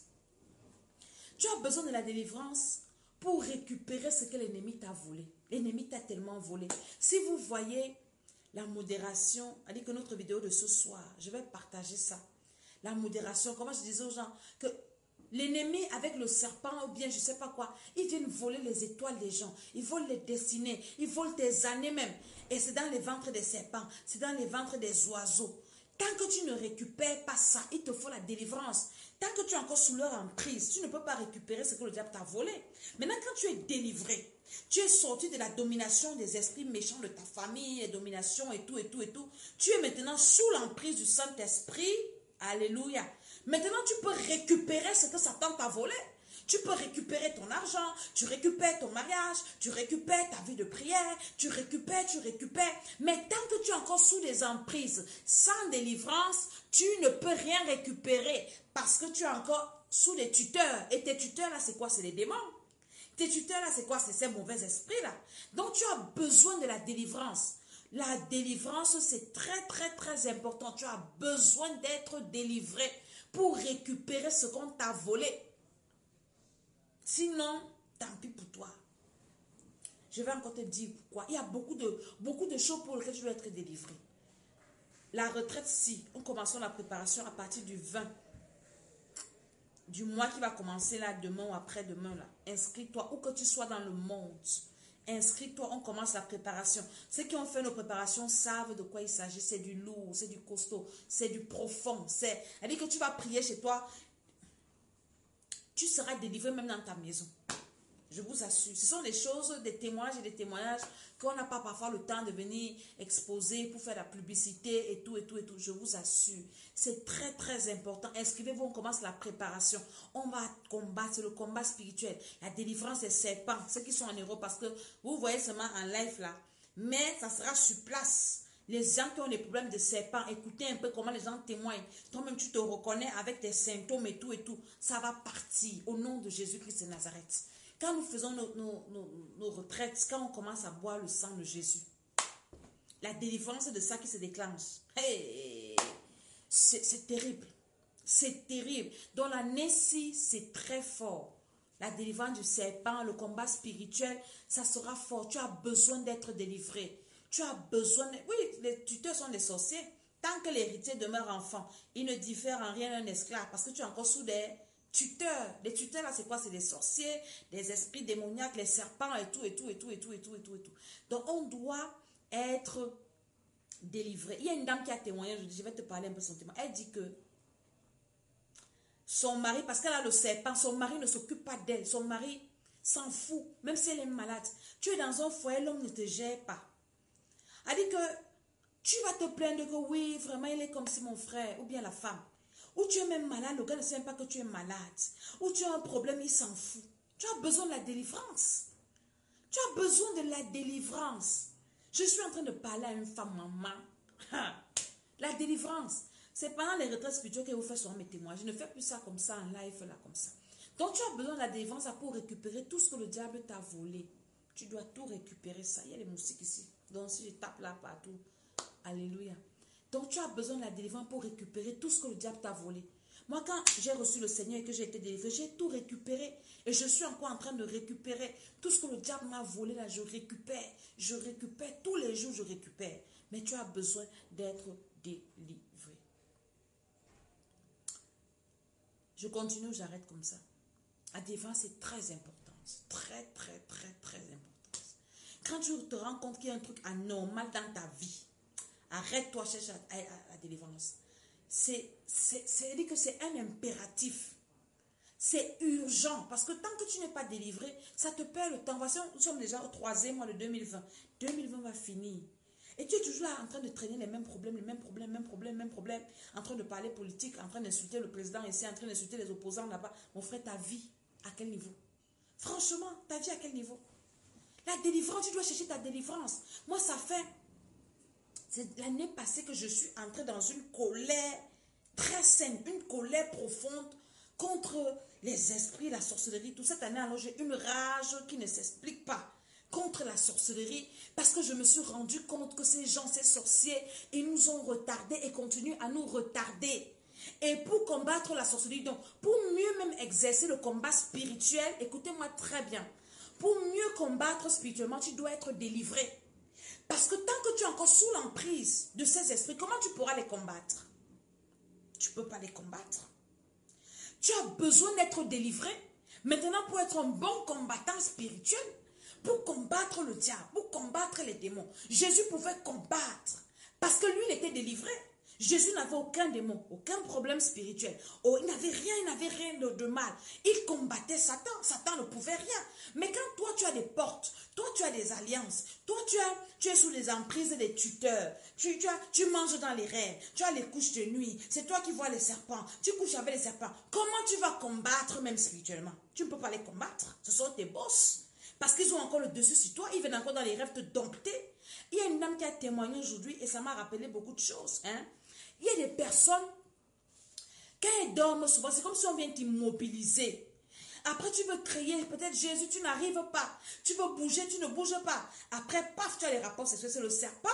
Speaker 2: Tu as besoin de la délivrance pour récupérer ce que l'ennemi t'a volé. L'ennemi t'a tellement volé. Si vous voyez la modération, c'est-à-dire que notre vidéo de ce soir, je vais partager ça. La modération, comment je disais aux gens, que l'ennemi avec le serpent ou bien je ne sais pas quoi, ils viennent voler les étoiles des gens, ils volent les destinées, ils volent tes années même. Et c'est dans les ventres des serpents, c'est dans les ventres des oiseaux. Tant que tu ne récupères pas ça, il te faut la délivrance. Tant que tu es encore sous leur emprise, tu ne peux pas récupérer ce que le diable t'a volé. Maintenant, quand tu es délivré, tu es sorti de la domination des esprits méchants de ta famille, les dominations et tout, et tout, et tout. Tu es maintenant sous l'emprise du Saint-Esprit. Alléluia. Maintenant, tu peux récupérer ce que Satan t'a volé. Tu peux récupérer ton argent, tu récupères ton mariage, tu récupères ta vie de prière, tu récupères. Mais tant que tu es encore sous les emprises, sans délivrance, tu ne peux rien récupérer parce que tu es encore sous les tuteurs. Et tes tuteurs là, c'est quoi? C'est les démons. Tes tuteurs là, c'est quoi? C'est ces mauvais esprits là. Donc tu as besoin de la délivrance. La délivrance, c'est très, très, très important. Tu as besoin d'être délivré pour récupérer ce qu'on t'a volé. Sinon, tant pis pour toi. Je vais encore te dire pourquoi. Il y a beaucoup de choses pour lesquelles tu dois être délivré. La retraite, si, on commence la préparation à partir du 20 du mois qui va commencer là, demain ou après-demain là. Inscris-toi, où que tu sois dans le monde. Inscris-toi, on commence la préparation. Ceux qui ont fait nos préparations savent de quoi il s'agit. C'est du lourd, c'est du costaud, c'est du profond. C'est-à-dire que tu vas prier chez toi. Tu seras délivré même dans ta maison. Je vous assure. Ce sont des choses, des témoignages et des témoignages qu'on n'a pas parfois le temps de venir exposer pour faire la publicité et tout, et tout, et tout. Je vous assure. C'est très, très important. Inscrivez-vous, on commence la préparation. On va combattre, c'est le combat spirituel. La délivrance des serpents. Ceux qui sont en Europe, parce que vous voyez seulement en live là. Mais ça sera sur place. Les gens qui ont des problèmes de serpents, écoutez un peu comment les gens témoignent. Toi-même, tu te reconnais avec tes symptômes et tout et tout. Ça va partir au nom de Jésus-Christ de Nazareth. Quand nous faisons nos retraites, quand on commence à boire le sang de Jésus, la délivrance, c'est de ça qui se déclenche. Hey, c'est terrible. C'est terrible. Dans la Nessie, c'est très fort. La délivrance du serpent, le combat spirituel, ça sera fort. Tu as besoin d'être délivré. Tu as besoin... Oui, les tuteurs sont des sorciers. Tant que l'héritier demeure enfant, il ne diffère en rien d'un esclave parce que tu es encore sous des tuteurs. Les tuteurs, là, c'est quoi? C'est des sorciers, des esprits démoniaques, les serpents et tout, et tout, et tout, et tout, et tout, et tout, et tout. Donc, on doit être délivré. Il y a une dame qui a témoigné, je vais te parler un peu de son témoignage. Elle dit que son mari, parce qu'elle a le serpent, son mari ne s'occupe pas d'elle. Son mari s'en fout, même si elle est malade. Tu es dans un foyer, l'homme ne te gère pas. Elle dit que tu vas te plaindre que oui, vraiment, il est comme si mon frère, ou bien la femme. Ou tu es même malade, le gars ne sait même pas que tu es malade. Ou tu as un problème, il s'en fout. Tu as besoin de la délivrance. Tu as besoin de la délivrance. Je suis en train de parler à une femme maman. La délivrance. C'est pendant les retraites spirituelles que vous faites sur mes témoignages. Je ne fais plus ça comme ça en live, là, comme ça. Donc tu as besoin de la délivrance pour récupérer tout ce que le diable t'a volé. Tu dois tout récupérer ça. Il y a les moustiques ici. Donc si je tape là partout, alléluia. Donc tu as besoin de la délivrance pour récupérer tout ce que le diable t'a volé. Moi quand j'ai reçu le Seigneur et que j'ai été délivré, j'ai tout récupéré. Et je suis encore en train de récupérer. Tout ce que le diable m'a volé là, je récupère. Je récupère. Tous les jours, je récupère. Mais tu as besoin d'être délivré. Je continue, j'arrête comme ça. La délivrance est très importante. Très, très, très, très importante. Quand tu te rends compte qu'il y a un truc anormal dans ta vie, arrête-toi, cherche la délivrance. C'est-à-dire que c'est un impératif. C'est urgent. Parce que tant que tu n'es pas délivré, ça te perd le temps. Voici, nous sommes déjà au 3e mois de 2020. 2020 va finir. Et tu es toujours là en train de traîner les mêmes problèmes, en train de parler politique, en train d'insulter le président ici, en train d'insulter les opposants là-bas. Mon frère, ta vie, à quel niveau? Franchement, ta vie à quel niveau? La délivrance, tu dois chercher ta délivrance. Moi, ça fait... C'est l'année passée que je suis entrée dans une colère très saine, une colère profonde contre les esprits, la sorcellerie. Toute cette année, alors j'ai une rage qui ne s'explique pas contre la sorcellerie parce que je me suis rendu compte que ces gens, ces sorciers, ils nous ont retardés et continuent à nous retarder. Et pour combattre la sorcellerie, donc pour mieux même exercer le combat spirituel, écoutez-moi très bien, pour mieux combattre spirituellement, tu dois être délivré. Parce que tant que tu es encore sous l'emprise de ces esprits, comment tu pourras les combattre? Tu ne peux pas les combattre. Tu as besoin d'être délivré. Maintenant, pour être un bon combattant spirituel, pour combattre le diable, pour combattre les démons, Jésus pouvait combattre. Parce que lui, il était délivré. Jésus n'avait aucun démon, aucun problème spirituel. Oh, il n'avait rien de mal. Il combattait Satan. Satan ne pouvait rien. Mais quand toi, tu as des portes, toi, tu as des alliances, toi, tu es sous les emprises des tuteurs, tu manges dans les rêves, tu as les couches de nuit, c'est toi qui vois les serpents, tu couches avec les serpents. Comment tu vas combattre même spirituellement? Tu ne peux pas les combattre. Ce sont tes boss. Parce qu'ils ont encore le dessus sur toi, ils viennent encore dans les rêves te dompter. Il y a une dame qui a témoigné aujourd'hui et ça m'a rappelé beaucoup de choses. Hein? Il y a des personnes, quand elles dorment souvent, c'est comme si on vient t'immobiliser. Après, tu veux crier, peut-être Jésus, tu n'arrives pas. Tu veux bouger, tu ne bouges pas. Après, paf, tu as les rapports sexuels, c'est le serpent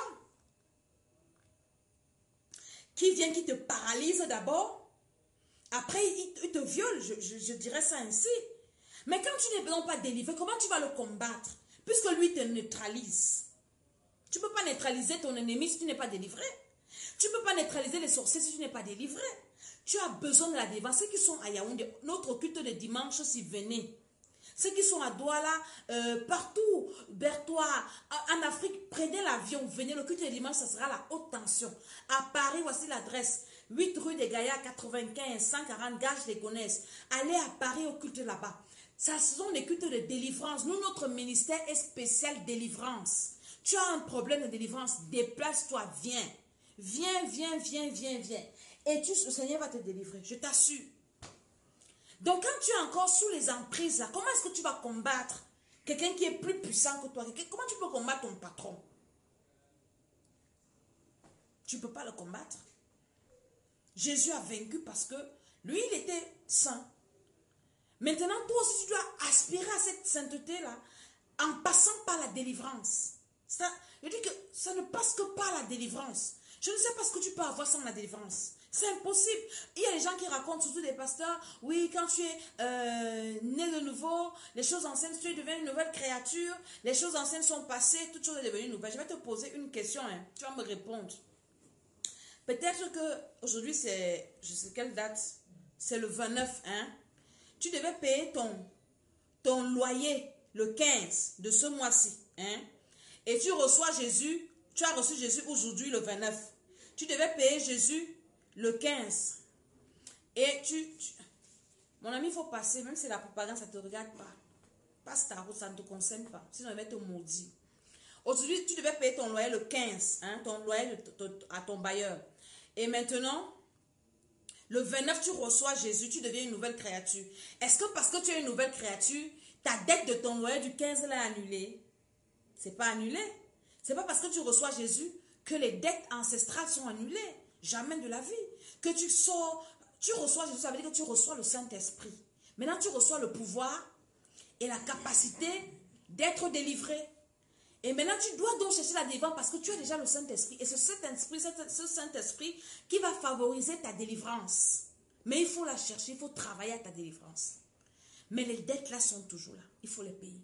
Speaker 2: qui vient, qui te paralyse d'abord. Après, il te viole, je dirais ça ainsi. Mais quand tu n'es donc pas délivré, comment tu vas le combattre? Puisque lui te neutralise. Tu ne peux pas neutraliser ton ennemi si tu n'es pas délivré. Tu ne peux pas neutraliser les sorciers si tu n'es pas délivré. Tu as besoin de la délivrance. Ceux qui sont à Yaoundé, notre culte de dimanche, si venez. Ceux qui sont à Douala, partout, Bertois, en Afrique, prenez l'avion, venez. Le culte de dimanche, ça sera la haute tension. À Paris, voici l'adresse. 8 rue des Gaillards, 95, 140, gages les connaissent. Allez à Paris au culte là-bas. Ça, ce sont des cultes de délivrance. Nous, notre ministère est spécial délivrance. Tu as un problème de délivrance, déplace-toi, viens. Viens, viens, viens, viens, viens. Et le Seigneur va te délivrer, je t'assure. Donc, quand tu es encore sous les emprises, là, comment est-ce que tu vas combattre quelqu'un qui est plus puissant que toi? Comment tu peux combattre ton patron? Tu ne peux pas le combattre. Jésus a vaincu parce que lui, il était saint. Maintenant, toi aussi, tu dois aspirer à cette sainteté-là en passant par la délivrance. Je dis que ça ne passe que par la délivrance. Je ne sais pas ce que tu peux avoir sans la délivrance. C'est impossible. Il y a des gens qui racontent, surtout des pasteurs, oui, quand tu es né de nouveau, les choses anciennes, tu es devenu une nouvelle créature, les choses anciennes sont passées, toute chose est devenue nouvelle. Je vais te poser une question, hein. Tu vas me répondre. Peut-être que aujourd'hui c'est, je sais quelle date, c'est le 29, hein. Tu devais payer ton loyer le 15 de ce mois-ci, hein. Et tu reçois Jésus, tu as reçu Jésus aujourd'hui le 29. Tu devais payer Jésus le 15. Et mon ami, il faut passer, même si c'est la propagande, ça ne te regarde pas. Passe ta route, ça ne te concerne pas. Sinon, il va te maudire. Aujourd'hui, tu devais payer ton loyer le 15, hein, ton loyer à ton bailleur. Et maintenant, le 29, tu reçois Jésus, tu deviens une nouvelle créature. Est-ce que parce que tu es une nouvelle créature, ta dette de ton loyer du 15 est annulée? C'est pas annulé. C'est pas parce que tu reçois Jésus que les dettes ancestrales sont annulées. Jamais de la vie. Que tu sors, tu reçois Jésus, ça veut dire que tu reçois le Saint-Esprit. Maintenant, tu reçois le pouvoir et la capacité d'être délivré. Et maintenant, tu dois donc chercher la délivrance parce que tu as déjà le Saint-Esprit. Et c'est ce Saint-Esprit qui va favoriser ta délivrance. Mais il faut la chercher, il faut travailler à ta délivrance. Mais les dettes là sont toujours là. Il faut les payer.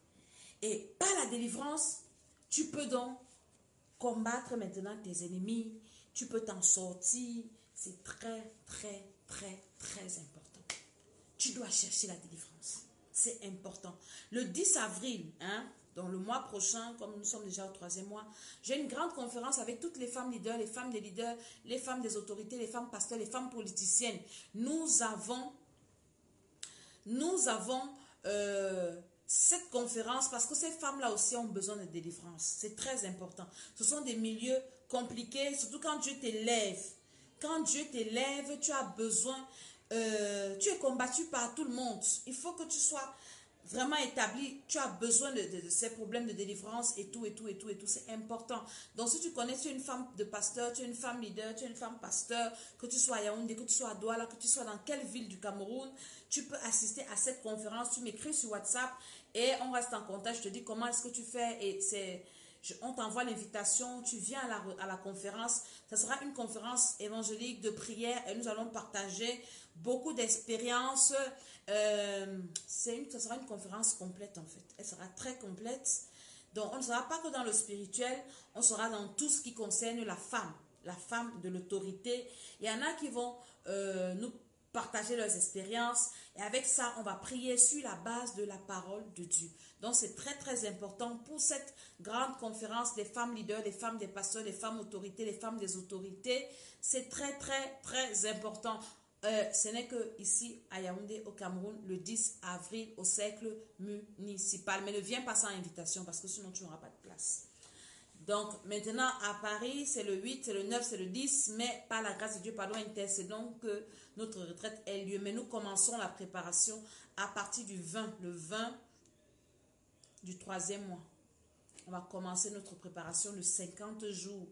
Speaker 2: Et par la délivrance, tu peux donc combattre maintenant tes ennemis. Tu peux t'en sortir. C'est très, très, très, très important. Tu dois chercher la délivrance. C'est important. Le 10 avril, hein, dans le mois prochain, comme nous sommes déjà au 3e mois, j'ai une grande conférence avec toutes les femmes leaders, les femmes des leaders, les femmes des autorités, les femmes pasteurs, les femmes politiciennes. Nous avons cette conférence parce que ces femmes-là aussi ont besoin de délivrance. C'est très important. Ce sont des milieux compliqués, surtout quand Dieu t'élève. Quand Dieu t'élève, tu as besoin, tu es combattu par tout le monde. Il faut que tu sois vraiment établi, tu as besoin de ces problèmes de délivrance et tout, c'est important. Donc si tu connais, tu es une femme de pasteur, tu es une femme leader, tu es une femme pasteur, que tu sois à Yaoundé, que tu sois à Douala, que tu sois dans quelle ville du Cameroun, tu peux assister à cette conférence, tu m'écris sur WhatsApp et on reste en contact, je te dis comment est-ce que tu fais et on t'envoie l'invitation, tu viens à la conférence. Ça sera une conférence évangélique de prière et nous allons partager beaucoup d'expériences. Ça sera une conférence complète en fait. Elle sera très complète. Donc on ne sera pas que dans le spirituel, on sera dans tout ce qui concerne la femme de l'autorité. Il y en a qui vont nous partager leurs expériences. Et avec ça, on va prier sur la base de la parole de Dieu. Donc, c'est très, très important pour cette grande conférence des femmes leaders, des femmes des pasteurs, des femmes autorités, des femmes des autorités. C'est très, très, très important. Ce n'est que ici à Yaoundé, au Cameroun, le 10 avril au cercle municipal. Mais ne viens pas sans invitation parce que sinon tu n'auras pas de place. Donc maintenant à Paris, c'est le 8, c'est le 9, c'est le 10, mais par la grâce de Dieu, pardon, intercédons que notre retraite ait lieu. Mais nous commençons la préparation à partir du 20, le 20 du 3e mois. On va commencer notre préparation de 50 jours.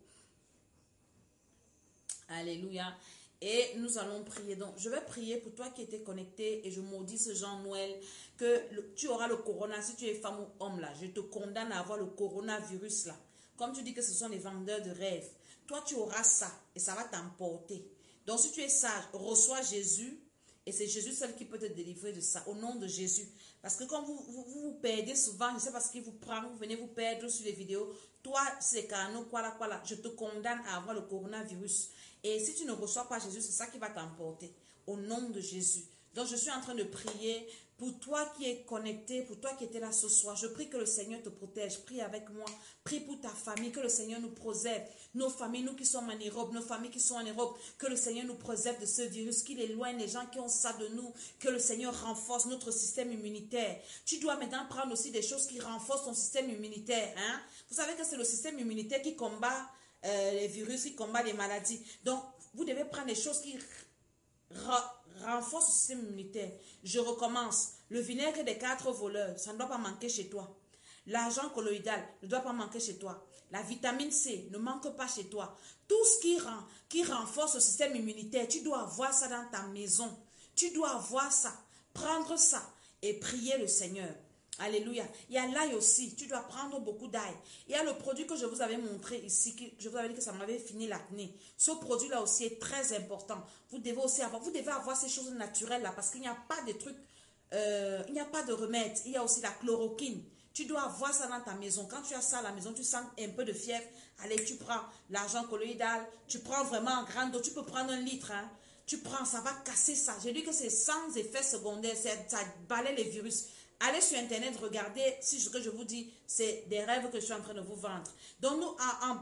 Speaker 2: Alléluia. Et nous allons prier. Donc, je vais prier pour toi qui étais connecté et je maudis ce Jean-Noël que tu auras le corona. Si tu es femme ou homme là, je te condamne à avoir le coronavirus là. Comme tu dis que ce sont les vendeurs de rêves. Toi, tu auras ça et ça va t'emporter. Donc, si tu es sage, reçois Jésus et c'est Jésus seul qui peut te délivrer de ça. Au nom de Jésus. Parce que quand vous perdez souvent, je ne sais pas ce qui vous prend, vous venez vous perdre sur les vidéos. Toi, c'est Kano, quoi là, je te condamne à avoir le coronavirus. Et si tu ne reçois pas Jésus, c'est ça qui va t'emporter. Au nom de Jésus. Donc, je suis en train de prier pour toi qui es connecté, pour toi qui étais là ce soir. Je prie que le Seigneur te protège. Prie avec moi. Prie pour ta famille, que le Seigneur nous préserve. Nos familles, nous qui sommes en Europe, nos familles qui sont en Europe, que le Seigneur nous préserve de ce virus, qu'il éloigne les gens qui ont ça de nous, que le Seigneur renforce notre système immunitaire. Tu dois maintenant prendre aussi des choses qui renforcent ton système immunitaire. Hein? Vous savez que c'est le système immunitaire qui combat les virus, qui combat les maladies. Donc, vous devez prendre des choses qui renforcent le système immunitaire. Je recommence. Le vinaigre des 4 voleurs, ça ne doit pas manquer chez toi. L'argent colloïdal ne doit pas manquer chez toi. La vitamine C ne manque pas chez toi. Tout ce qui renforce le système immunitaire, tu dois avoir ça dans ta maison. Tu dois avoir ça. Prendre ça et prier le Seigneur. Alléluia. Il y a l'ail aussi. Tu dois prendre beaucoup d'ail. Il y a le produit que je vous avais montré ici. Je vous avais dit que ça m'avait fini l'acné. Ce produit-là aussi est très important. Vous devez avoir ces choses naturelles là parce qu'il n'y a pas de trucs, il n'y a pas de remède. Il y a aussi la chloroquine. Tu dois avoir ça dans ta maison. Quand tu as ça à la maison, tu sens un peu de fièvre. Allez, tu prends l'argent colloïdal. Tu prends vraiment en grande dose. Tu peux prendre 1 litre. Hein. Tu prends, ça va casser ça. J'ai dit que c'est sans effet secondaire. Ça balaie les virus. Allez sur Internet, regardez si ce que je vous dis, c'est des rêves que je suis en train de vous vendre. Donc, nous,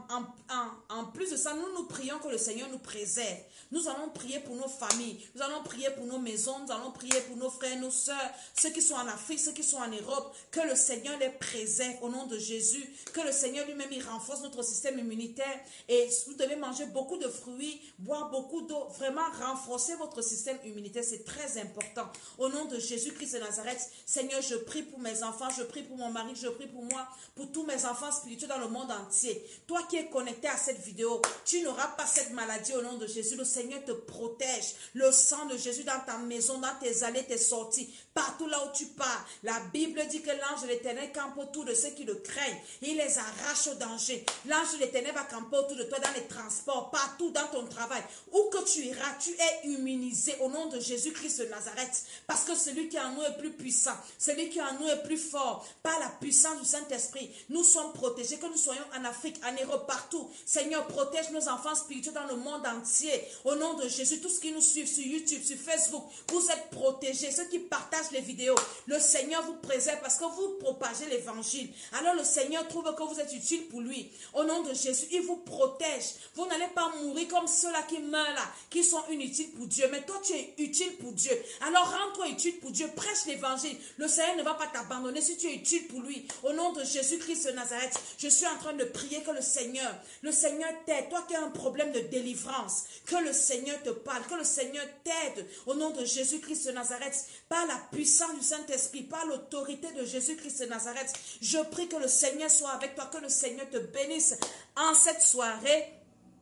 Speaker 2: en plus de ça, nous prions que le Seigneur nous préserve. Nous allons prier pour nos familles, nous allons prier pour nos maisons, nous allons prier pour nos frères, nos sœurs, ceux qui sont en Afrique, ceux qui sont en Europe, que le Seigneur les préserve au nom de Jésus, que le Seigneur lui-même, il renforce notre système immunitaire et vous devez manger beaucoup de fruits, boire beaucoup d'eau, vraiment renforcer votre système immunitaire, c'est très important. Au nom de Jésus-Christ de Nazareth, Seigneur, je prie pour mes enfants, je prie pour mon mari, je prie pour moi, pour tous mes enfants spirituels dans le monde entier. Toi qui es connecté à cette vidéo, tu n'auras pas cette maladie au nom de Jésus. Le Seigneur te protège. Le sang de Jésus dans ta maison, dans tes allées, tes sorties, partout là où tu pars. La Bible dit que l'ange de l'Éternel campe autour de ceux qui le craignent. Il les arrache au danger. L'ange de l'Éternel va camper autour de toi dans les transports, partout dans ton travail. Où que tu iras, tu es immunisé au nom de Jésus-Christ de Nazareth. Parce que celui qui en nous est plus puissant, celui qui en nous est plus fort, par la puissance du Saint-Esprit, nous sommes protégés, que nous soyons en Afrique, en Europe, partout. Seigneur, protège nos enfants spirituels dans le monde entier. Au nom de Jésus, tous ceux qui nous suivent sur YouTube, sur Facebook, vous êtes protégés. Ceux qui partagent les vidéos, le Seigneur vous préserve parce que vous propagez l'évangile. Alors le Seigneur trouve que vous êtes utile pour lui. Au nom de Jésus, il vous protège. Vous n'allez pas mourir comme ceux-là qui meurent là, qui sont inutiles pour Dieu. Mais toi, tu es utile pour Dieu. Alors rends-toi utile pour Dieu. Prêche l'évangile. Le Seigneur ne va pas t'abandonner si tu es utile pour lui. Au nom de Jésus-Christ de Nazareth, je suis en train de prier que le Seigneur t'aide. Toi qui as un problème de délivrance, que le Seigneur te parle, que le Seigneur t'aide. Au nom de Jésus-Christ de Nazareth, par la puissance du Saint-Esprit, par l'autorité de Jésus-Christ de Nazareth, je prie que le Seigneur soit avec toi, que le Seigneur te bénisse en cette soirée.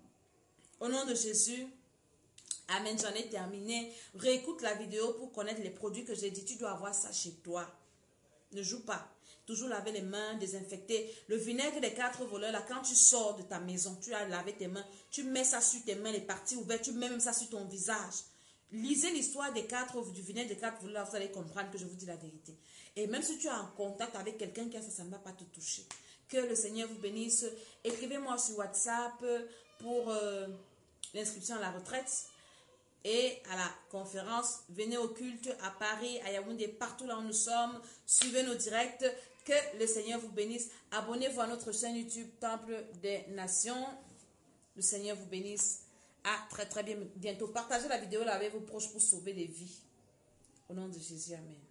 Speaker 2: Au nom de Jésus. Amen, j'en ai terminé. Réécoute la vidéo pour connaître les produits que j'ai dit. Tu dois avoir ça chez toi. Ne joue pas. Toujours laver les mains, désinfecter. Le vinaigre des 4 voleurs, là, quand tu sors de ta maison, tu as lavé tes mains, tu mets ça sur tes mains, les parties ouvertes, tu mets même ça sur ton visage. Lisez l'histoire du vinaigre des 4 voleurs, vous allez comprendre que je vous dis la vérité. Et même si tu es en contact avec quelqu'un qui a ça, ça ne va pas te toucher. Que le Seigneur vous bénisse. Écrivez-moi sur WhatsApp pour l'inscription à la retraite. et à la conférence. Venez au culte à Paris, à Yaoundé, partout là où nous sommes. Suivez nos directs. Que le Seigneur vous bénisse. Abonnez-vous à notre chaîne YouTube Temple des Nations. Le Seigneur vous bénisse. À très bientôt. Partagez la vidéo là avec vos proches pour sauver des vies. Au nom de Jésus, amen.